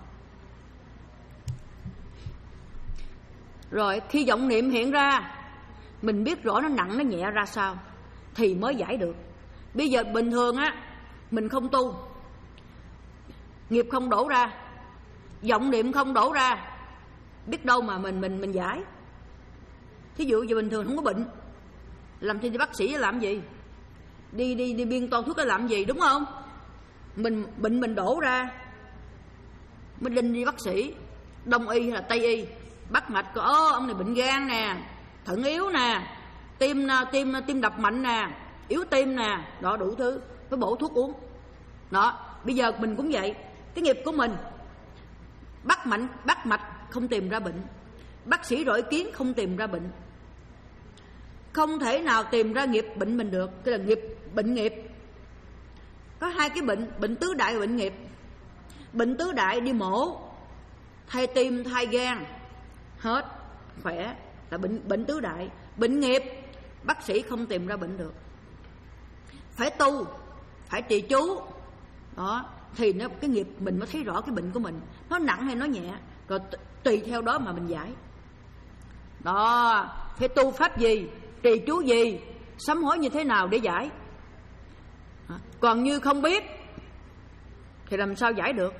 Rồi khi vọng niệm hiện ra, mình biết rõ nó nặng nó nhẹ ra sao thì mới giải được. Bây giờ bình thường á, mình không tu, nghiệp không đổ ra, vọng niệm không đổ ra, biết đâu mà mình mình mình giải. Thí dụ giờ bình thường không có bệnh, làm thì bác sĩ làm gì? Đi đi đi biên toan thuốc để làm gì, đúng không? Mình bệnh mình đổ ra, mình linh đi bác sĩ, đông y hay là tây y, bắt mạch có ô ông này bệnh gan nè, thận yếu nè, tim tim tim đập mạnh nè, yếu tim nè, đó đủ thứ, phải bổ thuốc uống. Đó, bây giờ mình cũng vậy, cái nghiệp của mình bắt mạnh bắt mạch không tìm ra bệnh, bác sĩ rọi kiến không tìm ra bệnh, không thể nào tìm ra nghiệp bệnh mình được, cái là nghiệp bệnh nghiệp. Có hai cái bệnh, bệnh tứ đại và bệnh nghiệp. Bệnh tứ đại đi mổ, thay tim, thay gan, hết khỏe là bệnh bệnh tứ đại. Bệnh nghiệp bác sĩ không tìm ra bệnh được, phải tu, phải trì chú, đó thì nó cái nghiệp mình mới thấy rõ cái bệnh của mình nó nặng hay nó nhẹ, rồi tùy theo đó mà mình giải. Đó, phải tu pháp gì, trì chú gì, sám hối như thế nào để giải. Còn như không biết thì làm sao giải được.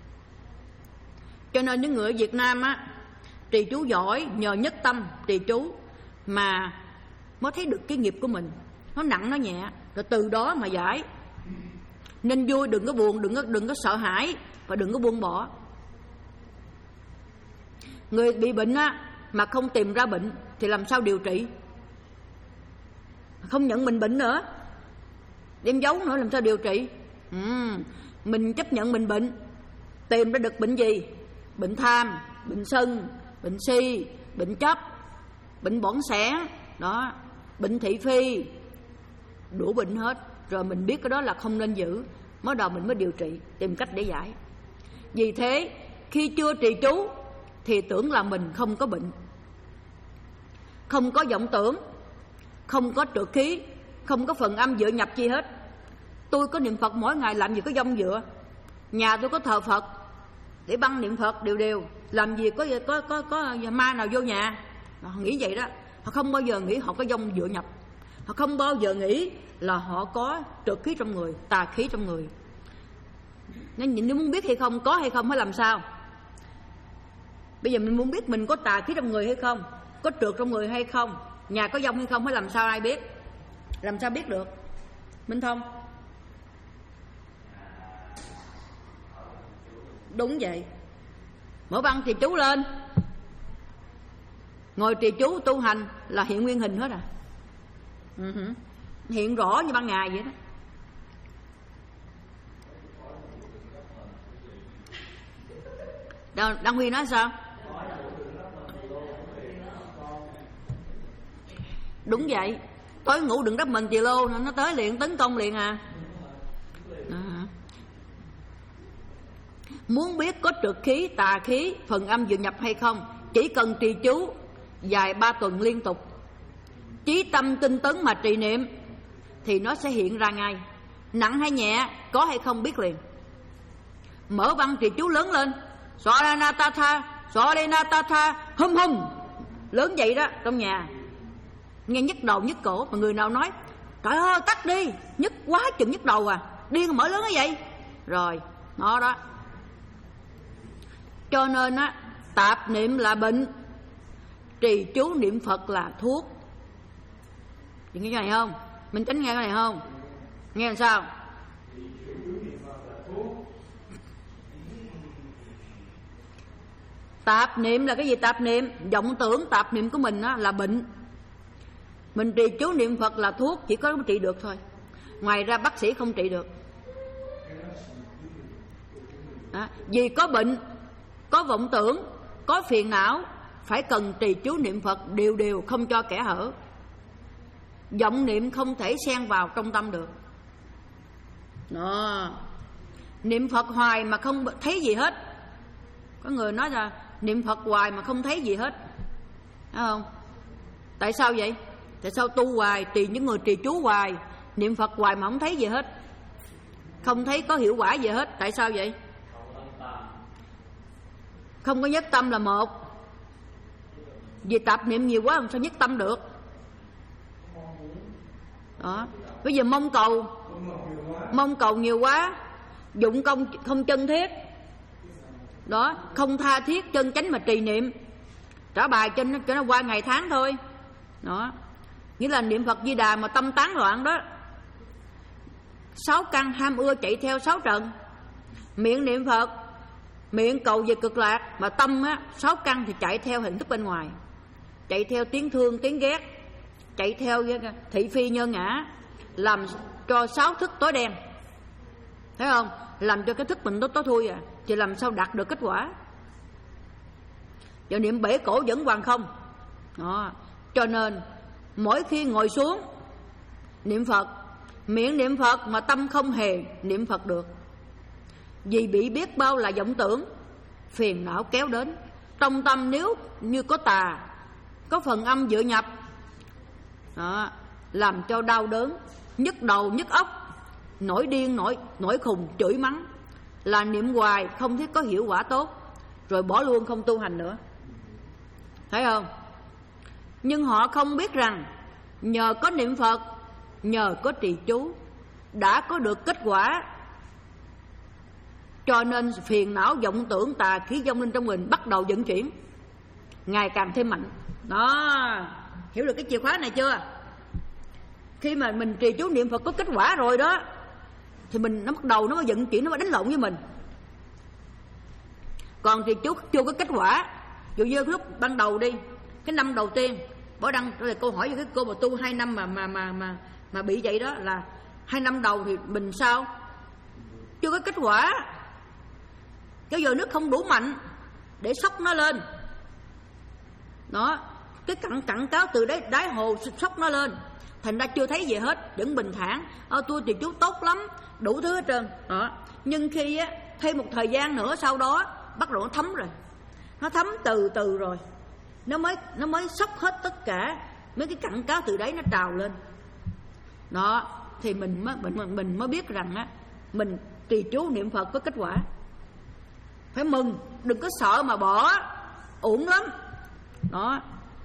Cho nên những người ở Việt Nam á, trì chú giỏi, nhờ nhất tâm trì chú mà mới thấy được cái nghiệp của mình nó nặng nó nhẹ, rồi từ đó mà giải. Nên vui, đừng có buồn, đừng có đừng có sợ hãi và đừng có buông bỏ. Người bị bệnh á mà không tìm ra bệnh thì làm sao điều trị? Không nhận mình bệnh nữa, đem giấu nữa, làm sao điều trị? Ừ, mình chấp nhận mình bệnh, tìm ra được bệnh gì? Bệnh tham, bệnh sân, bệnh si, bệnh chấp, bệnh bỏng sẻn, đó, bệnh thị phi, đủ bệnh hết. Rồi mình biết cái đó là không nên giữ, mới đầu mình mới điều trị, tìm cách để giải. Vì thế khi chưa trì chú thì tưởng là mình không có bệnh, không có vọng tưởng, không có trượt khí, không có phần âm dựa nhập chi hết. Tôi có niệm Phật mỗi ngày làm gì có vong dựa. Nhà tôi có thờ Phật để băng niệm Phật đều đều, làm gì có có có có ma nào vô nhà. Họ nghĩ vậy đó. Họ không bao giờ nghĩ họ có vong dựa nhập. Họ không bao giờ nghĩ là họ có trượt khí trong người, tà khí trong người. Nên nếu muốn biết hay không, có hay không, phải làm sao? Bây giờ mình muốn biết mình có tà khí trong người hay không, có trượt trong người hay không, nhà có vong hay không, phải làm sao ai biết? Làm sao biết được? Minh Thông. Đúng vậy. Mở băng trì chú lên, ngồi trì chú tu hành là hiện nguyên hình hết à. Uh-huh. Hiện rõ như ban ngày vậy đó. Đăng, Đăng Huy nói sao? Đúng vậy. Tối ngủ đừng đắp mình tì lô, nó tới liền, tấn công liền à. À. Muốn biết có trượt khí, tà khí, phần âm dự nhập hay không, chỉ cần trì chú dài ba tuần liên tục, chí tâm tinh tấn mà trì niệm thì nó sẽ hiện ra ngay. Nặng hay nhẹ, có hay không biết liền. Mở văn trì chú lớn lên, Swaranatha, Swaranatha, hum hum, lớn vậy đó trong nhà. Nghe nhức đầu nhức cổ, mà người nào nói trời ơi tắt đi, nhức quá chừng nhức đầu à, điên mở lớn như vậy. Rồi, nó đó. Cho nên á, tạp niệm là bệnh, trì chú niệm Phật là thuốc. Chị nghe cái này không? Mình tránh nghe cái này không? Nghe làm sao? Tạp niệm là cái gì? Tạp niệm, vọng tưởng tạp niệm của mình á, là bệnh. Mình trì chú niệm Phật là thuốc, chỉ có trị được thôi. Ngoài ra bác sĩ không trị được. Đó. Vì có bệnh, có vọng tưởng, có phiền não, phải cần trì chú niệm Phật đều đều, không cho kẻ hở. Vọng niệm không thể xen vào trong tâm được. Đó. Niệm Phật hoài mà không thấy gì hết. Có người nói là niệm Phật hoài mà không thấy gì hết, thấy không? Tại sao vậy? Tại sao tu hoài, trì những người trì chú hoài, niệm Phật hoài mà không thấy gì hết, không thấy có hiệu quả gì hết? Tại sao vậy? Không có nhất tâm là một. Vì tạp niệm nhiều quá làm sao nhất tâm được. Đó. Bây giờ mong cầu, mong cầu nhiều quá, dụng công không chân thiết. Đó, không tha thiết chân chánh mà trì niệm, trả bài cho nó, cho nó qua ngày tháng thôi. Đó, nghĩa là niệm Phật Di Đà mà tâm tán loạn đó. Sáu căn ham ưa chạy theo sáu trần. Miệng niệm Phật, miệng cầu về cực lạc, mà tâm á, sáu căn thì chạy theo hình thức bên ngoài, chạy theo tiếng thương, tiếng ghét, chạy theo thị phi nhân ngã, làm cho sáu thức tối đen. Thấy không? Làm cho cái thức mình nó tối thui à, thì làm sao đạt được kết quả? Giờ niệm bể cổ vẫn hoàng không. Đó. Cho nên mỗi khi ngồi xuống niệm Phật, miệng niệm Phật mà tâm không hề niệm Phật được. Vì bị biết bao là vọng tưởng, phiền não kéo đến. Trong tâm nếu như có tà, có phần âm dựa nhập, đó, làm cho đau đớn, nhức đầu, nhức óc, nổi điên, nổi, nổi khùng, chửi mắng, là niệm hoài không thấy có hiệu quả tốt, rồi bỏ luôn không tu hành nữa. Thấy không? Nhưng họ không biết rằng nhờ có niệm Phật, nhờ có trì chú đã có được kết quả. Cho nên phiền não, vọng tưởng, tà khí vong linh trong mình bắt đầu vận chuyển, ngày càng thêm mạnh. Đó, hiểu được cái chìa khóa này chưa? Khi mà mình trì chú niệm Phật có kết quả rồi đó, thì mình nó bắt đầu nó mới vận chuyển, nó mới đánh lộn với mình. Còn trì chú chưa có kết quả Dù như lúc ban đầu đi, cái năm đầu tiên Bảo Đăng trả lời câu hỏi cho cái cô mà tu hai năm mà mà mà mà mà bị vậy đó, là hai năm đầu thì mình sao? Chưa có kết quả. Cái vòi nước không đủ mạnh để xốc nó lên. Đó, cái cặn cặn cáo từ đáy, đáy hồ xốc nó lên. Thành ra chưa thấy gì hết, vẫn bình thản. Ờ, tôi thì chú tốt lắm, đủ thứ hết trơn. Đó. Nhưng khi á, thêm một thời gian nữa sau đó, bắt đầu nó thấm rồi. Nó thấm từ từ rồi. Nó mới nó mới xốc hết tất cả mấy cái cặn cáo từ đấy nó trào lên. Đó, thì mình mới mình mình mới biết rằng á, mình trì chú niệm Phật có kết quả. Phải mừng, đừng có sợ mà bỏ, uổng lắm. Đó.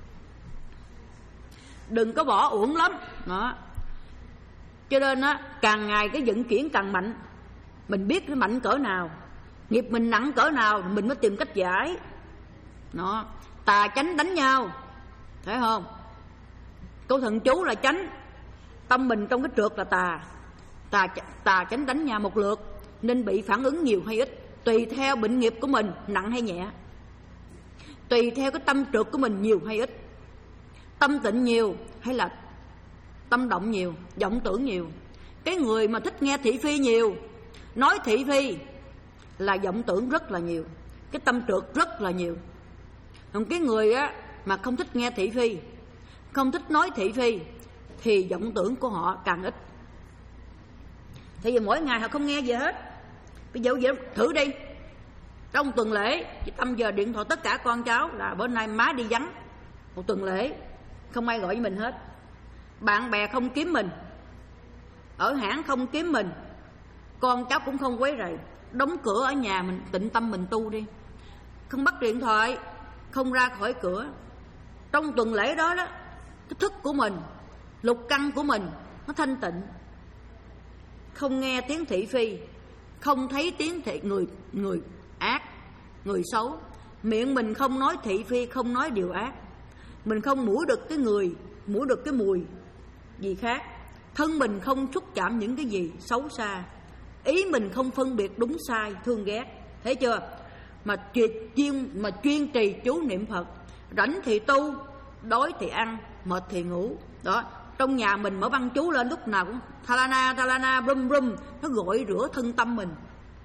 Đừng có bỏ, uổng lắm. Đó. Cho nên á, càng ngày cái vận chuyển càng mạnh. Mình biết nó mạnh cỡ nào, nghiệp mình nặng cỡ nào, mình mới tìm cách giải. Đó. Tà chánh đánh nhau, thấy không? Câu thần chú là chánh, tâm mình trong cái trượt là tà. Tà, tà chánh đánh nhau một lượt nên bị phản ứng nhiều hay ít, tùy theo bệnh nghiệp của mình nặng hay nhẹ, tùy theo cái tâm trượt của mình nhiều hay ít, tâm tịnh nhiều hay là tâm động nhiều, vọng tưởng nhiều. Cái người mà thích nghe thị phi nhiều, nói thị phi là vọng tưởng rất là nhiều, cái tâm trượt rất là nhiều. Còn cái người á mà không thích nghe thị phi, không thích nói thị phi, thì vọng tưởng của họ càng ít. Thì vì mỗi ngày họ không nghe gì hết. Bây giờ vậy thử đi, trong tuần lễ chị Tâm giờ điện thoại tất cả con cháu là bữa nay má đi vắng một tuần lễ, không ai gọi với mình hết. Bạn bè không kiếm mình, ở hãng không kiếm mình, con cháu cũng không quấy rầy. Đóng cửa ở nhà mình, tịnh tâm mình tu đi, không bắt điện thoại, không ra khỏi cửa. Trong tuần lễ đó đó, cái thức của mình, lục căn của mình nó thanh tịnh, không nghe tiếng thị phi, không thấy tiếng thị người người ác, người xấu. Miệng mình không nói thị phi, không nói điều ác. Mình không mũi được cái người, mũi được cái mùi gì khác. Thân mình không xúc chạm những cái gì xấu xa. Ý mình không phân biệt đúng sai, thương ghét. Thấy chưa? Mà chuyên mà chuyên trì chú niệm Phật, rảnh thì tu, đói thì ăn, mệt thì ngủ. Đó, trong nhà mình mở băng chú lên lúc nào cũng thalana thalana brum brum, nó gội rửa thân tâm mình.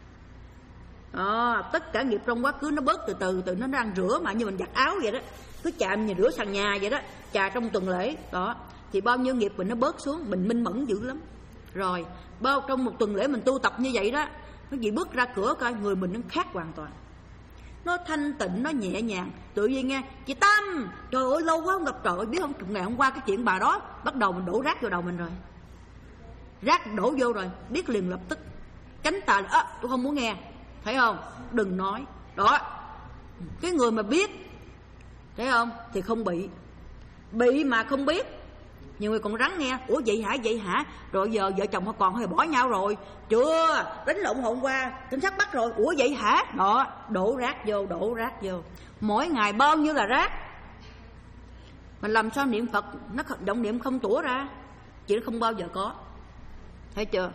Đó, tất cả nghiệp trong quá khứ nó bớt từ từ, từ nó đang rửa mà như mình giặt áo vậy đó, cứ chạm như rửa sàn nhà vậy đó, chà trong tuần lễ. Đó, thì bao nhiêu nghiệp mình nó bớt xuống, mình minh mẫn dữ lắm. Rồi, bao trong một tuần lễ mình tu tập như vậy đó, cái gì bước ra cửa coi người mình nó khác hoàn toàn. Nó thanh tịnh, nó nhẹ nhàng. Tự nhiên nghe chị Tâm, trời ơi lâu quá không gặp, trời ơi biết không, ngày hôm qua cái chuyện bà đó, bắt đầu mình đổ rác vô đầu mình rồi, rác đổ vô rồi, biết liền lập tức tránh tà. Á, tôi không muốn nghe, thấy không, đừng nói. Đó, cái người mà biết, thấy không, thì không bị. Bị mà không biết, nhiều người còn rắn nghe. Ủa vậy hả, vậy hả, rồi giờ vợ chồng họ còn hay bỏ nhau rồi chưa, đánh lộn hôm qua cảnh sát bắt rồi. Ủa vậy hả. Đó, đổ rác vô, đổ rác vô, mỗi ngày bao nhiêu là rác. Mình làm sao niệm Phật nó động niệm không tủa ra, chỉ nó không bao giờ có. Thấy chưa?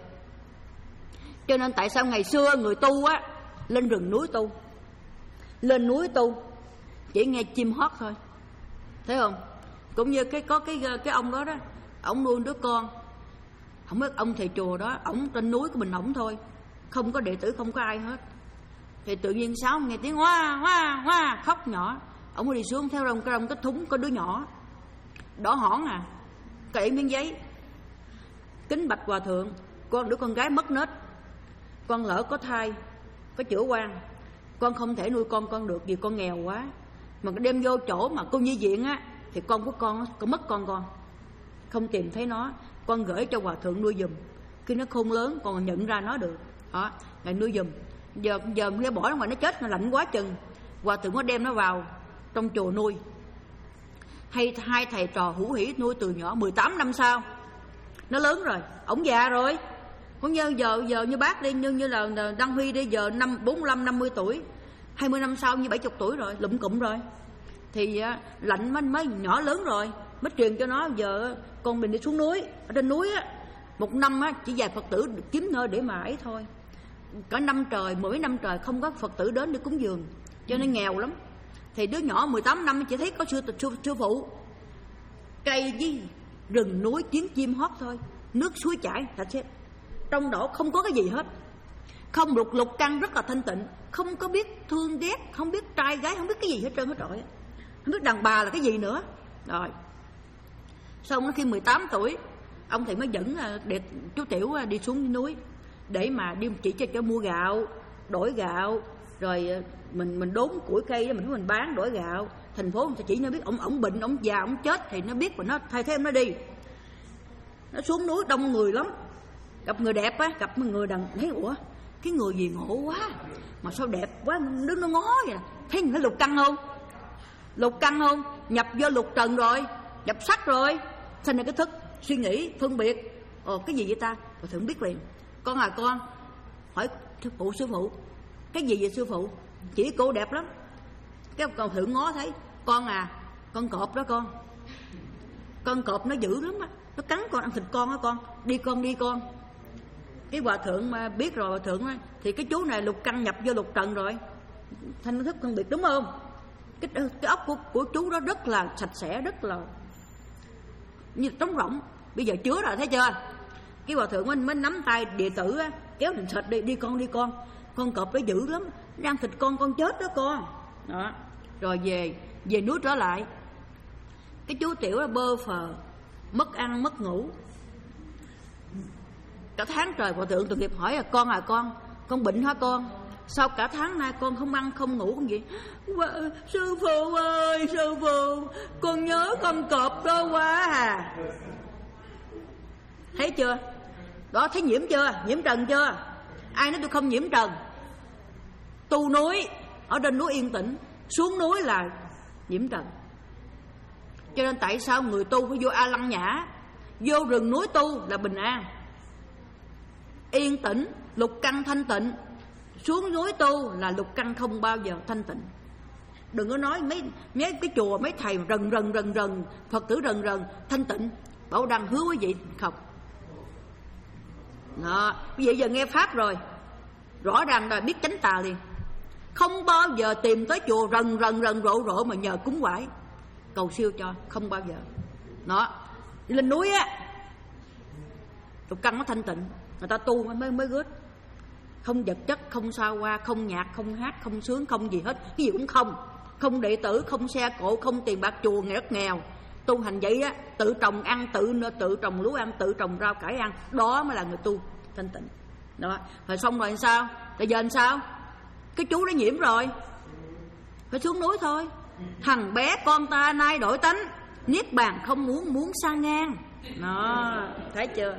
Cho nên tại sao ngày xưa người tu á lên rừng núi tu, lên núi tu chỉ nghe chim hót thôi, thấy không? Cũng như cái có cái cái ông đó đó, ổng nuôi đứa con, không biết ông thầy chùa đó, ổng trên núi của mình ổng thôi, không có đệ tử, không có ai hết. Thì tự nhiên sáu nghe tiếng hoa hoa hoa khóc nhỏ, ổng đi xuống theo rồng cái rồng cái thúng có đứa nhỏ đỏ hỏn à, cậy miếng giấy kính bạch hòa thượng, con đứa con gái mất nết, con lỡ có thai có chữa quan, con không thể nuôi con con được vì con nghèo quá, mà đem vô chỗ mà cô nhi viện á thì con của con có mất con con không tìm thấy nó, con gửi cho hòa thượng nuôi giùm, khi nó khôn lớn còn nhận ra nó được. Đó, ngài nuôi giùm. Giờ giờ nó bỏ nó ngoài, nó chết, nó lạnh quá chừng, hòa thượng có đem nó vào trong chùa nuôi. Hay hai thầy trò hữu hỉ nuôi từ nhỏ, mười tám năm sau nó lớn rồi, ổng già rồi. Cũng như giờ giờ như bác đi, như như là Đăng Huy đi, giờ năm bốn mươi lăm năm mươi tuổi, hai mươi năm sau như bảy mươi tuổi rồi, lụm cụm rồi. Thì lạnh mới mới nhỏ lớn rồi, mới truyền cho nó giờ con mình đi xuống núi. Ở trên núi á, một năm á chỉ vài Phật tử kiếm nơi để mà ấy thôi. Cả năm trời, mỗi năm trời không có Phật tử đến để cúng dường, cho nên nghèo lắm. Thì đứa nhỏ mười tám năm chỉ thấy có sư, sư, sư phụ, cây với rừng núi tiếng chim hót thôi, nước suối chảy, thật chứ trong đó không có cái gì hết. Không, lục lục căn rất là thanh tịnh, không có biết thương ghét, không biết trai gái, không biết cái gì hết trơn hết trọi, không biết đàn bà là cái gì nữa. Rồi xong khi mười tám tuổi, ông thầy mới dẫn để chú Tiểu đi xuống núi để mà đi chỉ cho cho mua gạo, đổi gạo, rồi mình mình đốn củi cây mình mình bán đổi gạo. Thành phố người ta chỉ nó biết ông ổng bệnh, ông già, ông chết thì nó biết, mà nó thay thế nó đi. Nó xuống núi đông người lắm, gặp người đẹp á, gặp một người đàn thấy ủa cái người gì ngộ quá mà sao đẹp quá, đứng nó ngó vậy. Thấy nó lục căn không? Lục căn không? Nhập vô lục trần rồi, nhập sắc rồi, thành ra cái thức suy nghĩ phân biệt. Ồ cái gì vậy ta? Rồi Thượng biết liền. Con à con, hỏi sư phụ, sư phụ cái gì vậy sư phụ? Chỉ cô đẹp lắm. Cái con Thượng ngó thấy, con à, con cọp đó con, con cọp nó dữ lắm á, nó cắn con, ăn thịt con á con, đi con đi con. Cái Hòa Thượng mà biết rồi, Hòa Thượng nói, thì cái chú này lục căn nhập vô lục trần rồi, thanh thức phân biệt đúng không? Cái, cái óc của, của chú đó rất là sạch sẽ, rất là như trống rỗng, bây giờ chứa rồi thấy chưa? Cái Hòa Thượng mới, mới nắm tay đệ tử á, kéo định sệt đi, đi con đi con, con cọp nó dữ lắm, nó ăn thịt con, con chết đó con. Đó. Rồi về về núi trở lại, cái chú Tiểu là bơ phờ, mất ăn mất ngủ cả tháng trời. Hòa Thượng tội nghiệp hỏi là con à con, con bệnh hả con? Sao cả tháng nay con không ăn không ngủ không gì? Sư phụ ơi, sư phụ, con nhớ con cọp đó quá à. Thấy chưa? Đó, thấy nhiễm chưa? Nhiễm trần chưa? Ai nói tôi không nhiễm trần? Tu núi, ở trên núi yên tĩnh, xuống núi là nhiễm trần. Cho nên tại sao người tu phải vô A Lăng Nhã, vô rừng núi tu là bình an, yên tĩnh, lục căn thanh tịnh. Xuống núi tu là lục căn không bao giờ thanh tịnh. Đừng có nói mấy mấy cái chùa mấy thầy rần rần rần rần, Phật tử rần rần thanh tịnh. Bảo Đăng hứa quý vị không. Đó, quý vị giờ nghe pháp rồi, rõ ràng là biết chánh tà liền. Không bao giờ tìm tới chùa rần rần rần rộ rộ mà nhờ cúng quải cầu siêu cho, không bao giờ. Đó, đi lên núi á, lục căn nó thanh tịnh, người ta tu mới mới gớt. Không vật chất, không sao qua, không nhạc, không hát, không sướng, không gì hết, cái gì cũng không. Không đệ tử, không xe cộ, không tiền bạc, chùa nghèo rất nghèo. Tu hành vậy á, tự trồng ăn, tự tự trồng lúa ăn, tự trồng rau cải ăn, đó mới là người tu thanh tịnh. Đó, rồi xong rồi sao? Rồi giờ làm sao? Cái chú đã nhiễm rồi, phải xuống núi thôi. Thằng bé con ta nay đổi tánh, niết bàn không muốn, muốn xa ngang. Đó, thấy chưa?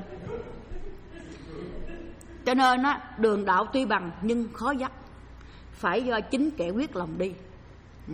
Cho nên á, đường đạo tuy bằng nhưng khó dắt, phải do chính kẻ quyết lòng đi. Ừ.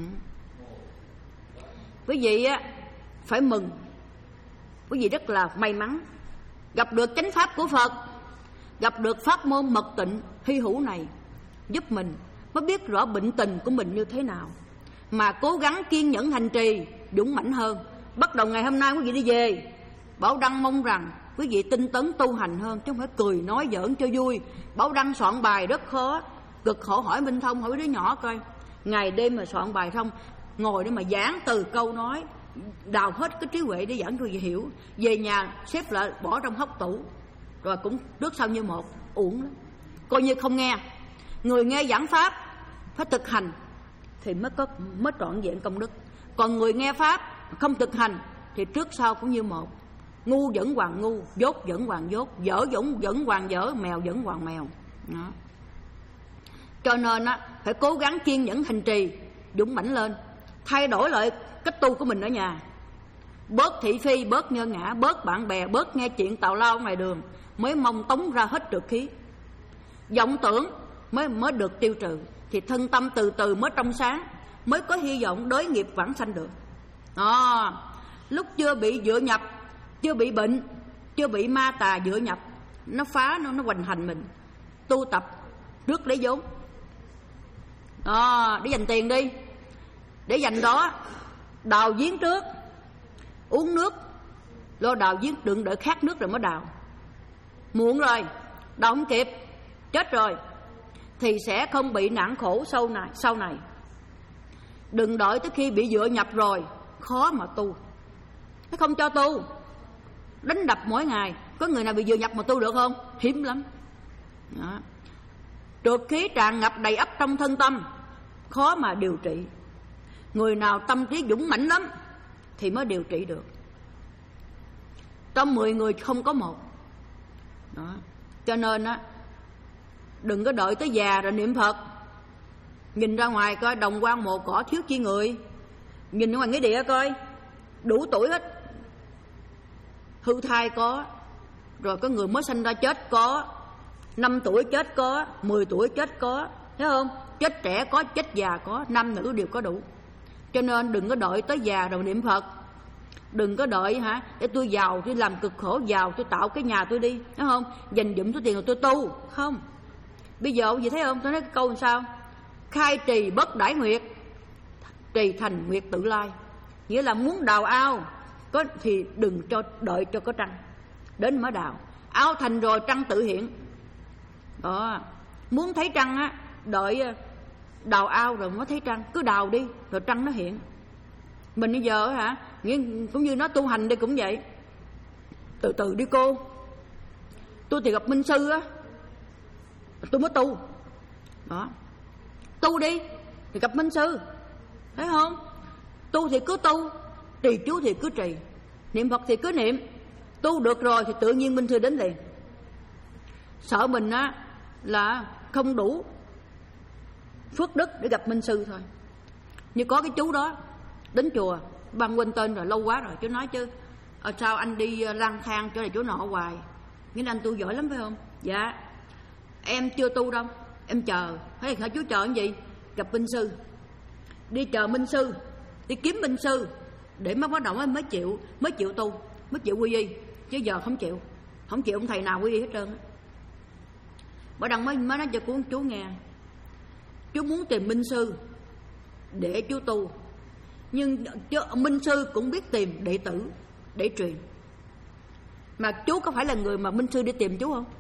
Quý vị á, phải mừng, quý vị rất là may mắn gặp được chánh pháp của Phật, gặp được pháp môn mật tịnh hy hữu này, giúp mình mới biết rõ bệnh tình của mình như thế nào, mà cố gắng kiên nhẫn hành trì, dũng mãnh hơn. Bắt đầu ngày hôm nay quý vị đi về, Bảo Đăng mong rằng quý vị tinh tấn tu hành hơn, chứ không phải cười nói giỡn cho vui. Bảo Đăng soạn bài rất khó, cực khổ. Hỏi Minh Thông, hỏi đứa nhỏ coi, ngày đêm mà soạn bài không, ngồi để mà giảng từ câu nói, đào hết cái trí huệ để giảng cho người hiểu. Về nhà xếp lại bỏ trong hốc tủ, rồi cũng trước sau như một, uổng lắm. Coi như không nghe. Người nghe giảng pháp phải thực hành thì mới có mới trọn vẹn công đức. Còn người nghe pháp không thực hành thì trước sau cũng như một, ngu vẫn hoàng ngu, dốt vẫn hoàng dốt, dở vẫn vẫn hoàng dở, mèo vẫn hoàng mèo. Đó. Cho nên á, phải cố gắng kiên nhẫn hành trì, dũng mãnh lên, thay đổi lại cách tu của mình ở nhà, bớt thị phi, bớt nhơ ngã, bớt bạn bè, bớt nghe chuyện tào lao ngoài đường, mới mong tống ra hết trượt khí. Vọng tưởng mới mới được tiêu trừ, thì thân tâm từ từ mới trong sáng, mới có hy vọng đới nghiệp vãng sanh được. Đó. Lúc chưa bị dựa nhập, chưa bị bệnh, chưa bị ma tà dựa nhập, nó phá, nó, nó hoành hành mình, tu tập trước lấy vốn. Đó, để dành tiền đi, để dành đó đào giếng trước, uống nước, lo đào giếng, đừng đợi khát nước rồi mới đào. Muộn rồi, đào không kịp, chết rồi, thì sẽ không bị nặng khổ sau này. Sau này Đừng đợi tới khi bị dựa nhập rồi khó mà tu. Nó không cho tu, đánh đập mỗi ngày. Có người nào bị dựa nhập mà tu được không? Hiếm lắm. Đó. Trượt khí tràn ngập đầy ắp trong thân tâm, khó mà điều trị. Người nào tâm trí dũng mãnh lắm thì mới điều trị được. Trong mười người không có một. Đó. Cho nên á, đừng có đợi tới già rồi niệm Phật. Nhìn ra ngoài coi đồng quan mồ cỏ thiếu chi người. Nhìn ra ngoài nghĩa địa coi đủ tuổi hết. Hư thai có, rồi có người mới sinh ra chết có, năm tuổi chết có, mười tuổi chết có, thấy không? Chết trẻ có, chết già có, nam nữ đều có đủ. Cho nên đừng có đợi tới già rồi niệm Phật. Đừng có đợi hả để tôi giàu, tôi làm cực khổ giàu, tôi tạo cái nhà tôi đi, thấy không? Dành dụm số tiền rồi tôi tu. Không. Bây giờ gì thấy không? Tôi nói cái câu làm sao? Khai trì bất đãi nguyệt, trì thành nguyệt tự lai. Nghĩa là muốn đào ao có thì đừng cho đợi cho có trăng đến mới đào. Ao thành rồi trăng tự hiện. Đó. Muốn thấy trăng á, đợi đào ao rồi mới thấy trăng. Cứ đào đi rồi trăng nó hiện. Mình bây giờ hả, cũng như nó tu hành đây cũng vậy. Từ từ đi cô. Tôi thì gặp minh sư á, tôi mới tu. Đó. Tu đi thì gặp minh sư, thấy không? Tu thì cứ tu, trì chú thì cứ trì, niệm Phật thì cứ niệm. Tu được rồi thì tự nhiên minh sư đến liền. Sợ mình á là không đủ phước đức để gặp minh sư thôi. Như có cái chú đó đến chùa, ban quên tên rồi lâu quá rồi. Chú nói chứ à, sao anh đi lang thang chỗ này chỗ nọ hoài, nghĩa là anh tu giỏi lắm phải không? Dạ em chưa tu đâu, em chờ. Thế hả chú chờ cái gì? Gặp minh sư. Đi chờ minh sư, đi kiếm minh sư để mới bắt đầu mới, mới chịu mới chịu tu, mới chịu quy y. Chứ giờ không chịu, không chịu ông thầy nào quy y hết trơn á. Bà Đăng mới, mới nói cho chú, chú nghe, chú muốn tìm minh sư để chú tu, nhưng chứ, minh sư cũng biết tìm đệ tử để truyền. Mà chú có phải là người mà minh sư đi tìm chú không?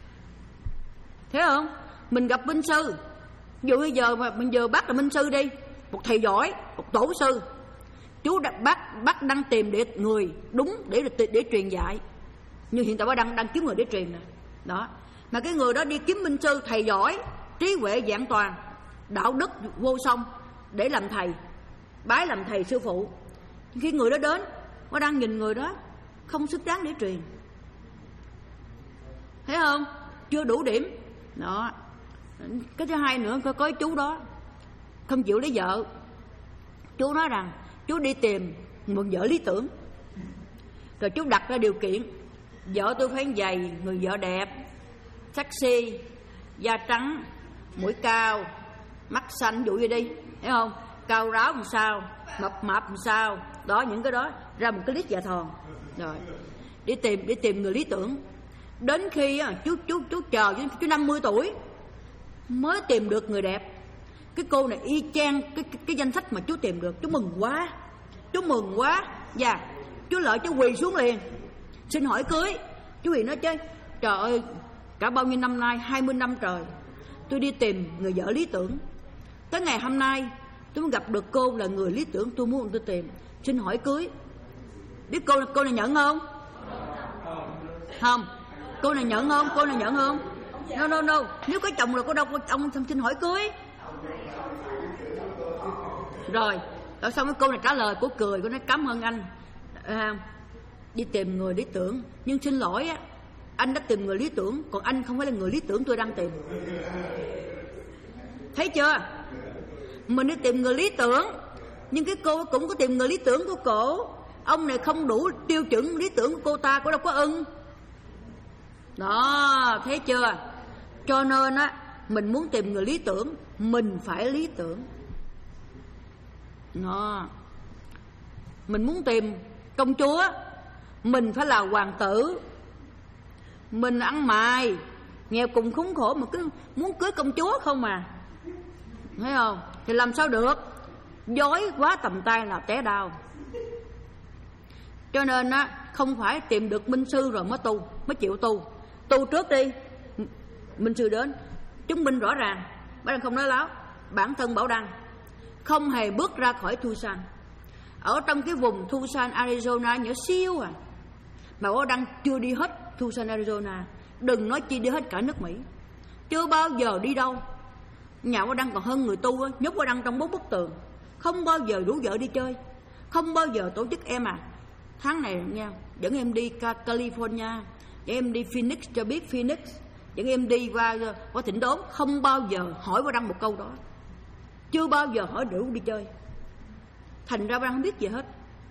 Thấy không? Mình gặp minh sư, ví dụ bây giờ mà mình vừa bắt là minh sư đi, một thầy giỏi, một tổ sư, chú đã bắt bắt đang tìm để người đúng để để, để truyền dạy. Như hiện tại bà đang đang kiếm người để truyền nè. Đó. Mà cái người đó đi kiếm minh sư, thầy giỏi, trí huệ vẹn toàn, đạo đức vô song để làm thầy, bái làm thầy sư phụ. Khi người đó đến, bà đang nhìn người đó không xứng đáng để truyền. Thấy không? Chưa đủ điểm. Đó. Cái thứ hai nữa, có cái chú đó không chịu lấy vợ. Chú nói rằng chú đi tìm một vợ lý tưởng. Rồi chú đặt ra điều kiện, vợ tôi phải dày, người vợ đẹp, sexy, da trắng, mũi cao, mắt xanh, dụ vậy đi, thấy không? Cao ráo làm sao, mập mạp làm sao. Đó, những cái đó ra một cái list dạ thòn. Rồi đi tìm đi tìm người lý tưởng. Đến khi chú chú chú chờ chú, chú năm mươi tuổi mới tìm được người đẹp. Cái cô này y chang cái, cái, cái danh sách mà chú tìm được. Chú mừng quá, chú mừng quá. Dạ, chú lợi chú quỳ xuống liền, xin hỏi cưới. Chú Huyền nói chứ trời ơi, cả bao nhiêu năm nay, hai mươi năm trời tôi đi tìm người vợ lý tưởng. Tới ngày hôm nay tôi mới gặp được cô là người lý tưởng tôi muốn tôi tìm, xin hỏi cưới. Biết cô cô này nhận không? Không. Cô này nhận không? Cô này nhận không? No no no. Nếu có chồng là cô đâu có ông xin hỏi cưới. Rồi, rồi xong cái cô này trả lời, cô cười, cô nói cảm ơn anh. À, đi tìm người lý tưởng, nhưng xin lỗi á, anh đã tìm người lý tưởng, còn anh không phải là người lý tưởng tôi đang tìm. Thấy chưa? Mình đi tìm người lý tưởng, nhưng cái cô cũng có tìm người lý tưởng của cổ. Ông này không đủ tiêu chuẩn lý tưởng của cô ta, cô đâu có ưng. Đó, thấy chưa? Cho nên á, mình muốn tìm người lý tưởng, mình phải lý tưởng. Đó. Mình muốn tìm công chúa, mình phải là hoàng tử. Mình ăn mày, nghèo cùng khốn khổ mà cứ muốn cưới công chúa không mà, thấy không? Thì làm sao được? Dối quá tầm tay là té đau. Cho nên á, không phải tìm được minh sư rồi mới tu, mới chịu tu. Tu trước đi, minh sư đến chứng minh rõ ràng. Bác Đăng không nói láo, bản thân Bảo Đăng không hề bước ra khỏi Tucson. Ở trong cái vùng Tucson, Arizona nhỏ xíu à, mà Bảo Đăng chưa đi hết Tucson, Arizona, đừng nói chi đi hết cả nước Mỹ. Chưa bao giờ đi đâu. Nhà Bảo Đăng còn hơn người tu á, nhốt Bảo Đăng trong bốn bức tường, không bao giờ rủ vợ đi chơi, không bao giờ tổ chức em à. Tháng này nha, dẫn em đi California, dẫn em đi Phoenix, cho biết Phoenix, dẫn em đi qua qua Thịnh Đốn, không bao giờ hỏi Bảo Đăng một câu đó, chưa bao giờ hỏi rủ đi chơi. Thành ra Bảo Đăng không biết gì hết,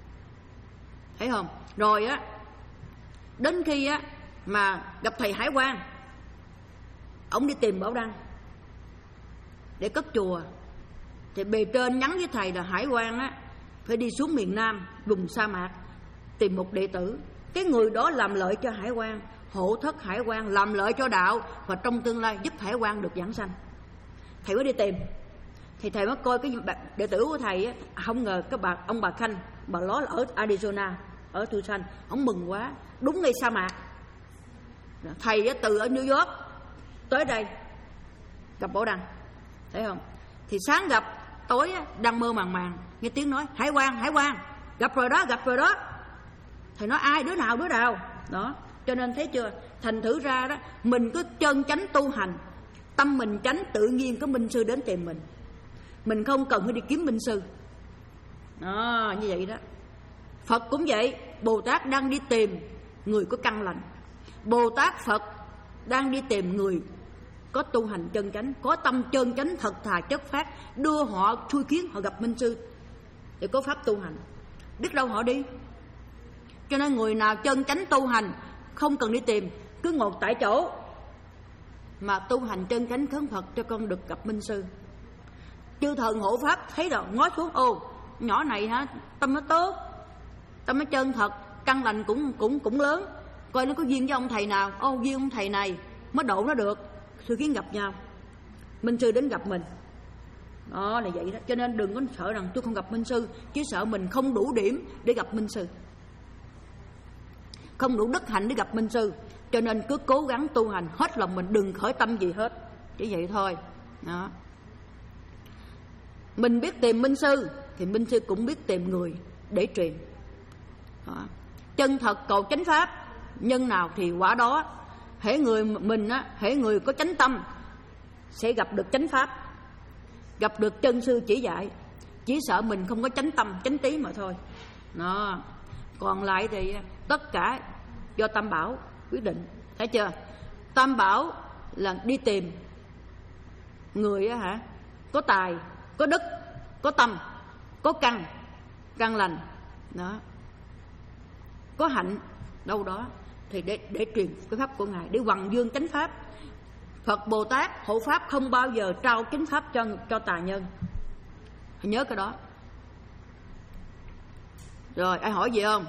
thấy không? Rồi á, đến khi á mà gặp thầy hải quan, ổng đi tìm Bảo Đăng để cất chùa, thì bề trên nhắn với thầy là hải quan á phải đi xuống miền Nam vùng sa mạc tìm một đệ tử. Cái người đó làm lợi cho hải quan, hộ thất hải quan, làm lợi cho đạo, và trong tương lai giúp hải quan được giảng sanh. Thầy mới đi tìm, thì thầy mới coi cái đệ tử của thầy á, không ngờ cái bà ông bà Khanh, bà đó là ở Arizona, ở Tucson. Ông mừng quá, đúng ngay sa mạc. Thầy á, từ ở New York tới đây gặp Bảo Đăng, thấy không? Thì sáng gặp, tối á, đang mơ màng màng nghe tiếng nói hải quan, hải quan, gặp rồi đó, gặp rồi đó. Thầy nói ai, đứa nào, đứa nào đó. Cho nên thấy chưa, thành thử ra đó, mình cứ chân chánh tu hành, tâm mình chánh, tự nhiên có minh sư đến tìm mình. Mình không cần phải đi kiếm minh sư đó, như vậy đó. Phật cũng vậy, Bồ Tát đang đi tìm người có căn lành, Bồ Tát Phật đang đi tìm người có tu hành chân chánh, có tâm chân chánh thật thà chất phát, đưa họ xui khiến họ gặp minh sư để có pháp tu hành. Biết đâu họ đi. Cho nên người nào chân chánh tu hành không cần đi tìm, cứ ngồi tại chỗ mà tu hành chân chánh khấn Phật cho con được gặp minh sư. Chư thần hộ pháp thấy rồi ngó xuống, ô nhỏ này hả, tâm nó tốt, tâm nó chân thật, căn lành cũng cũng cũng lớn, coi nó có duyên với ông thầy nào. Ô duyên ông thầy này mới độ nó được, sư khiến gặp nhau, minh sư đến gặp mình. Đó là vậy đó. Cho nên đừng có sợ rằng tôi không gặp minh sư, chỉ sợ mình không đủ điểm để gặp minh sư, không đủ đức hạnh để gặp minh sư. Cho nên cứ cố gắng tu hành hết lòng mình, đừng khởi tâm gì hết, chỉ vậy thôi đó. Mình biết tìm minh sư thì minh sư cũng biết tìm người để truyền đó. Chân thật cầu chánh pháp, nhân nào thì quả đó. Hễ người mình á, hễ người có chánh tâm sẽ gặp được chánh pháp, gặp được chân sư chỉ dạy. Chỉ sợ mình không có chánh tâm, chánh trí mà thôi đó. Còn lại thì tất cả do Tam Bảo quyết định, thấy chưa? Tam Bảo là đi tìm người á hả, có tài, có đức, có tâm, có căn, căn lành đó, có hạnh đâu đó, thì để để truyền cái pháp của Ngài, để hoằng dương chánh pháp. Phật Bồ Tát hộ pháp không bao giờ trao chánh pháp cho cho tà nhân, hãy nhớ cái đó. Rồi ai hỏi gì không?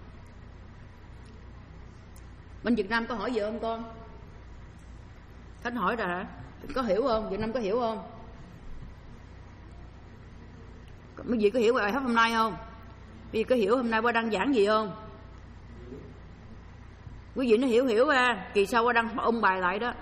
Bên Việt Nam có hỏi gì không con? Khánh hỏi rồi hả? Có hiểu không? Việt Nam có hiểu không? Mấy vị có hiểu bài pháp hôm nay không? Quý vị có hiểu hôm nay qua đăng giảng gì không? Quý vị nó hiểu hiểu à, kỳ sau qua đăng ôn bài lại đó.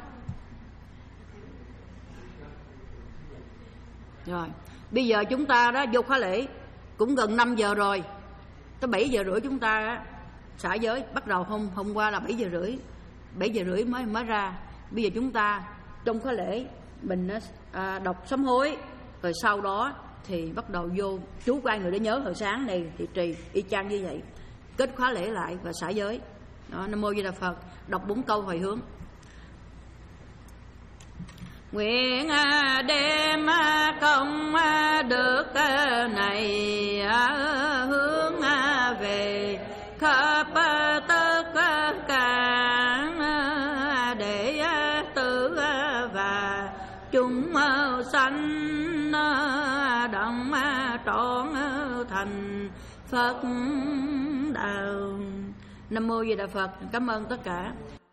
Rồi, bây giờ chúng ta đó vô khóa lễ cũng gần năm giờ rồi, tới bảy giờ rưỡi chúng ta á, xả giới bắt đầu. Hôm hôm qua là bảy giờ rưỡi, bảy giờ rưỡi mới mới ra. Bây giờ chúng ta trong khóa lễ mình à, đọc sám hối, rồi sau đó thì bắt đầu vô chú của ai người để nhớ hồi sáng này thì trì y chang như vậy, kết khóa lễ lại và xả giới đó. Nam mô Di Đà Phật. Đọc bốn câu hồi hướng. Nguyện đem công đức này hướng về khắp tất cả đệ tử và chúng sanh đồng trọn thành Phật đạo. Nam mô Di Đà Phật. Cảm ơn tất cả.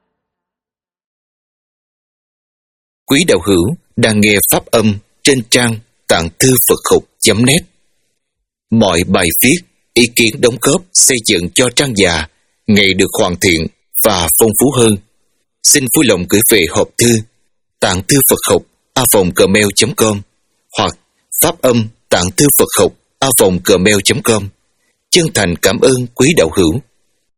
Quý đạo hữu đang nghe pháp âm trên trang tạng thư Phật học chấm net. Mọi bài viết, ý kiến đóng góp xây dựng cho trang già ngày được hoàn thiện và phong phú hơn. Xin vui lòng gửi về hộp thư tạng thư Phật học a vòng gmail chấm com hoặc pháp âm tạng thư Phật học a vòng gmail chấm com. Chân thành cảm ơn quý đạo hữu.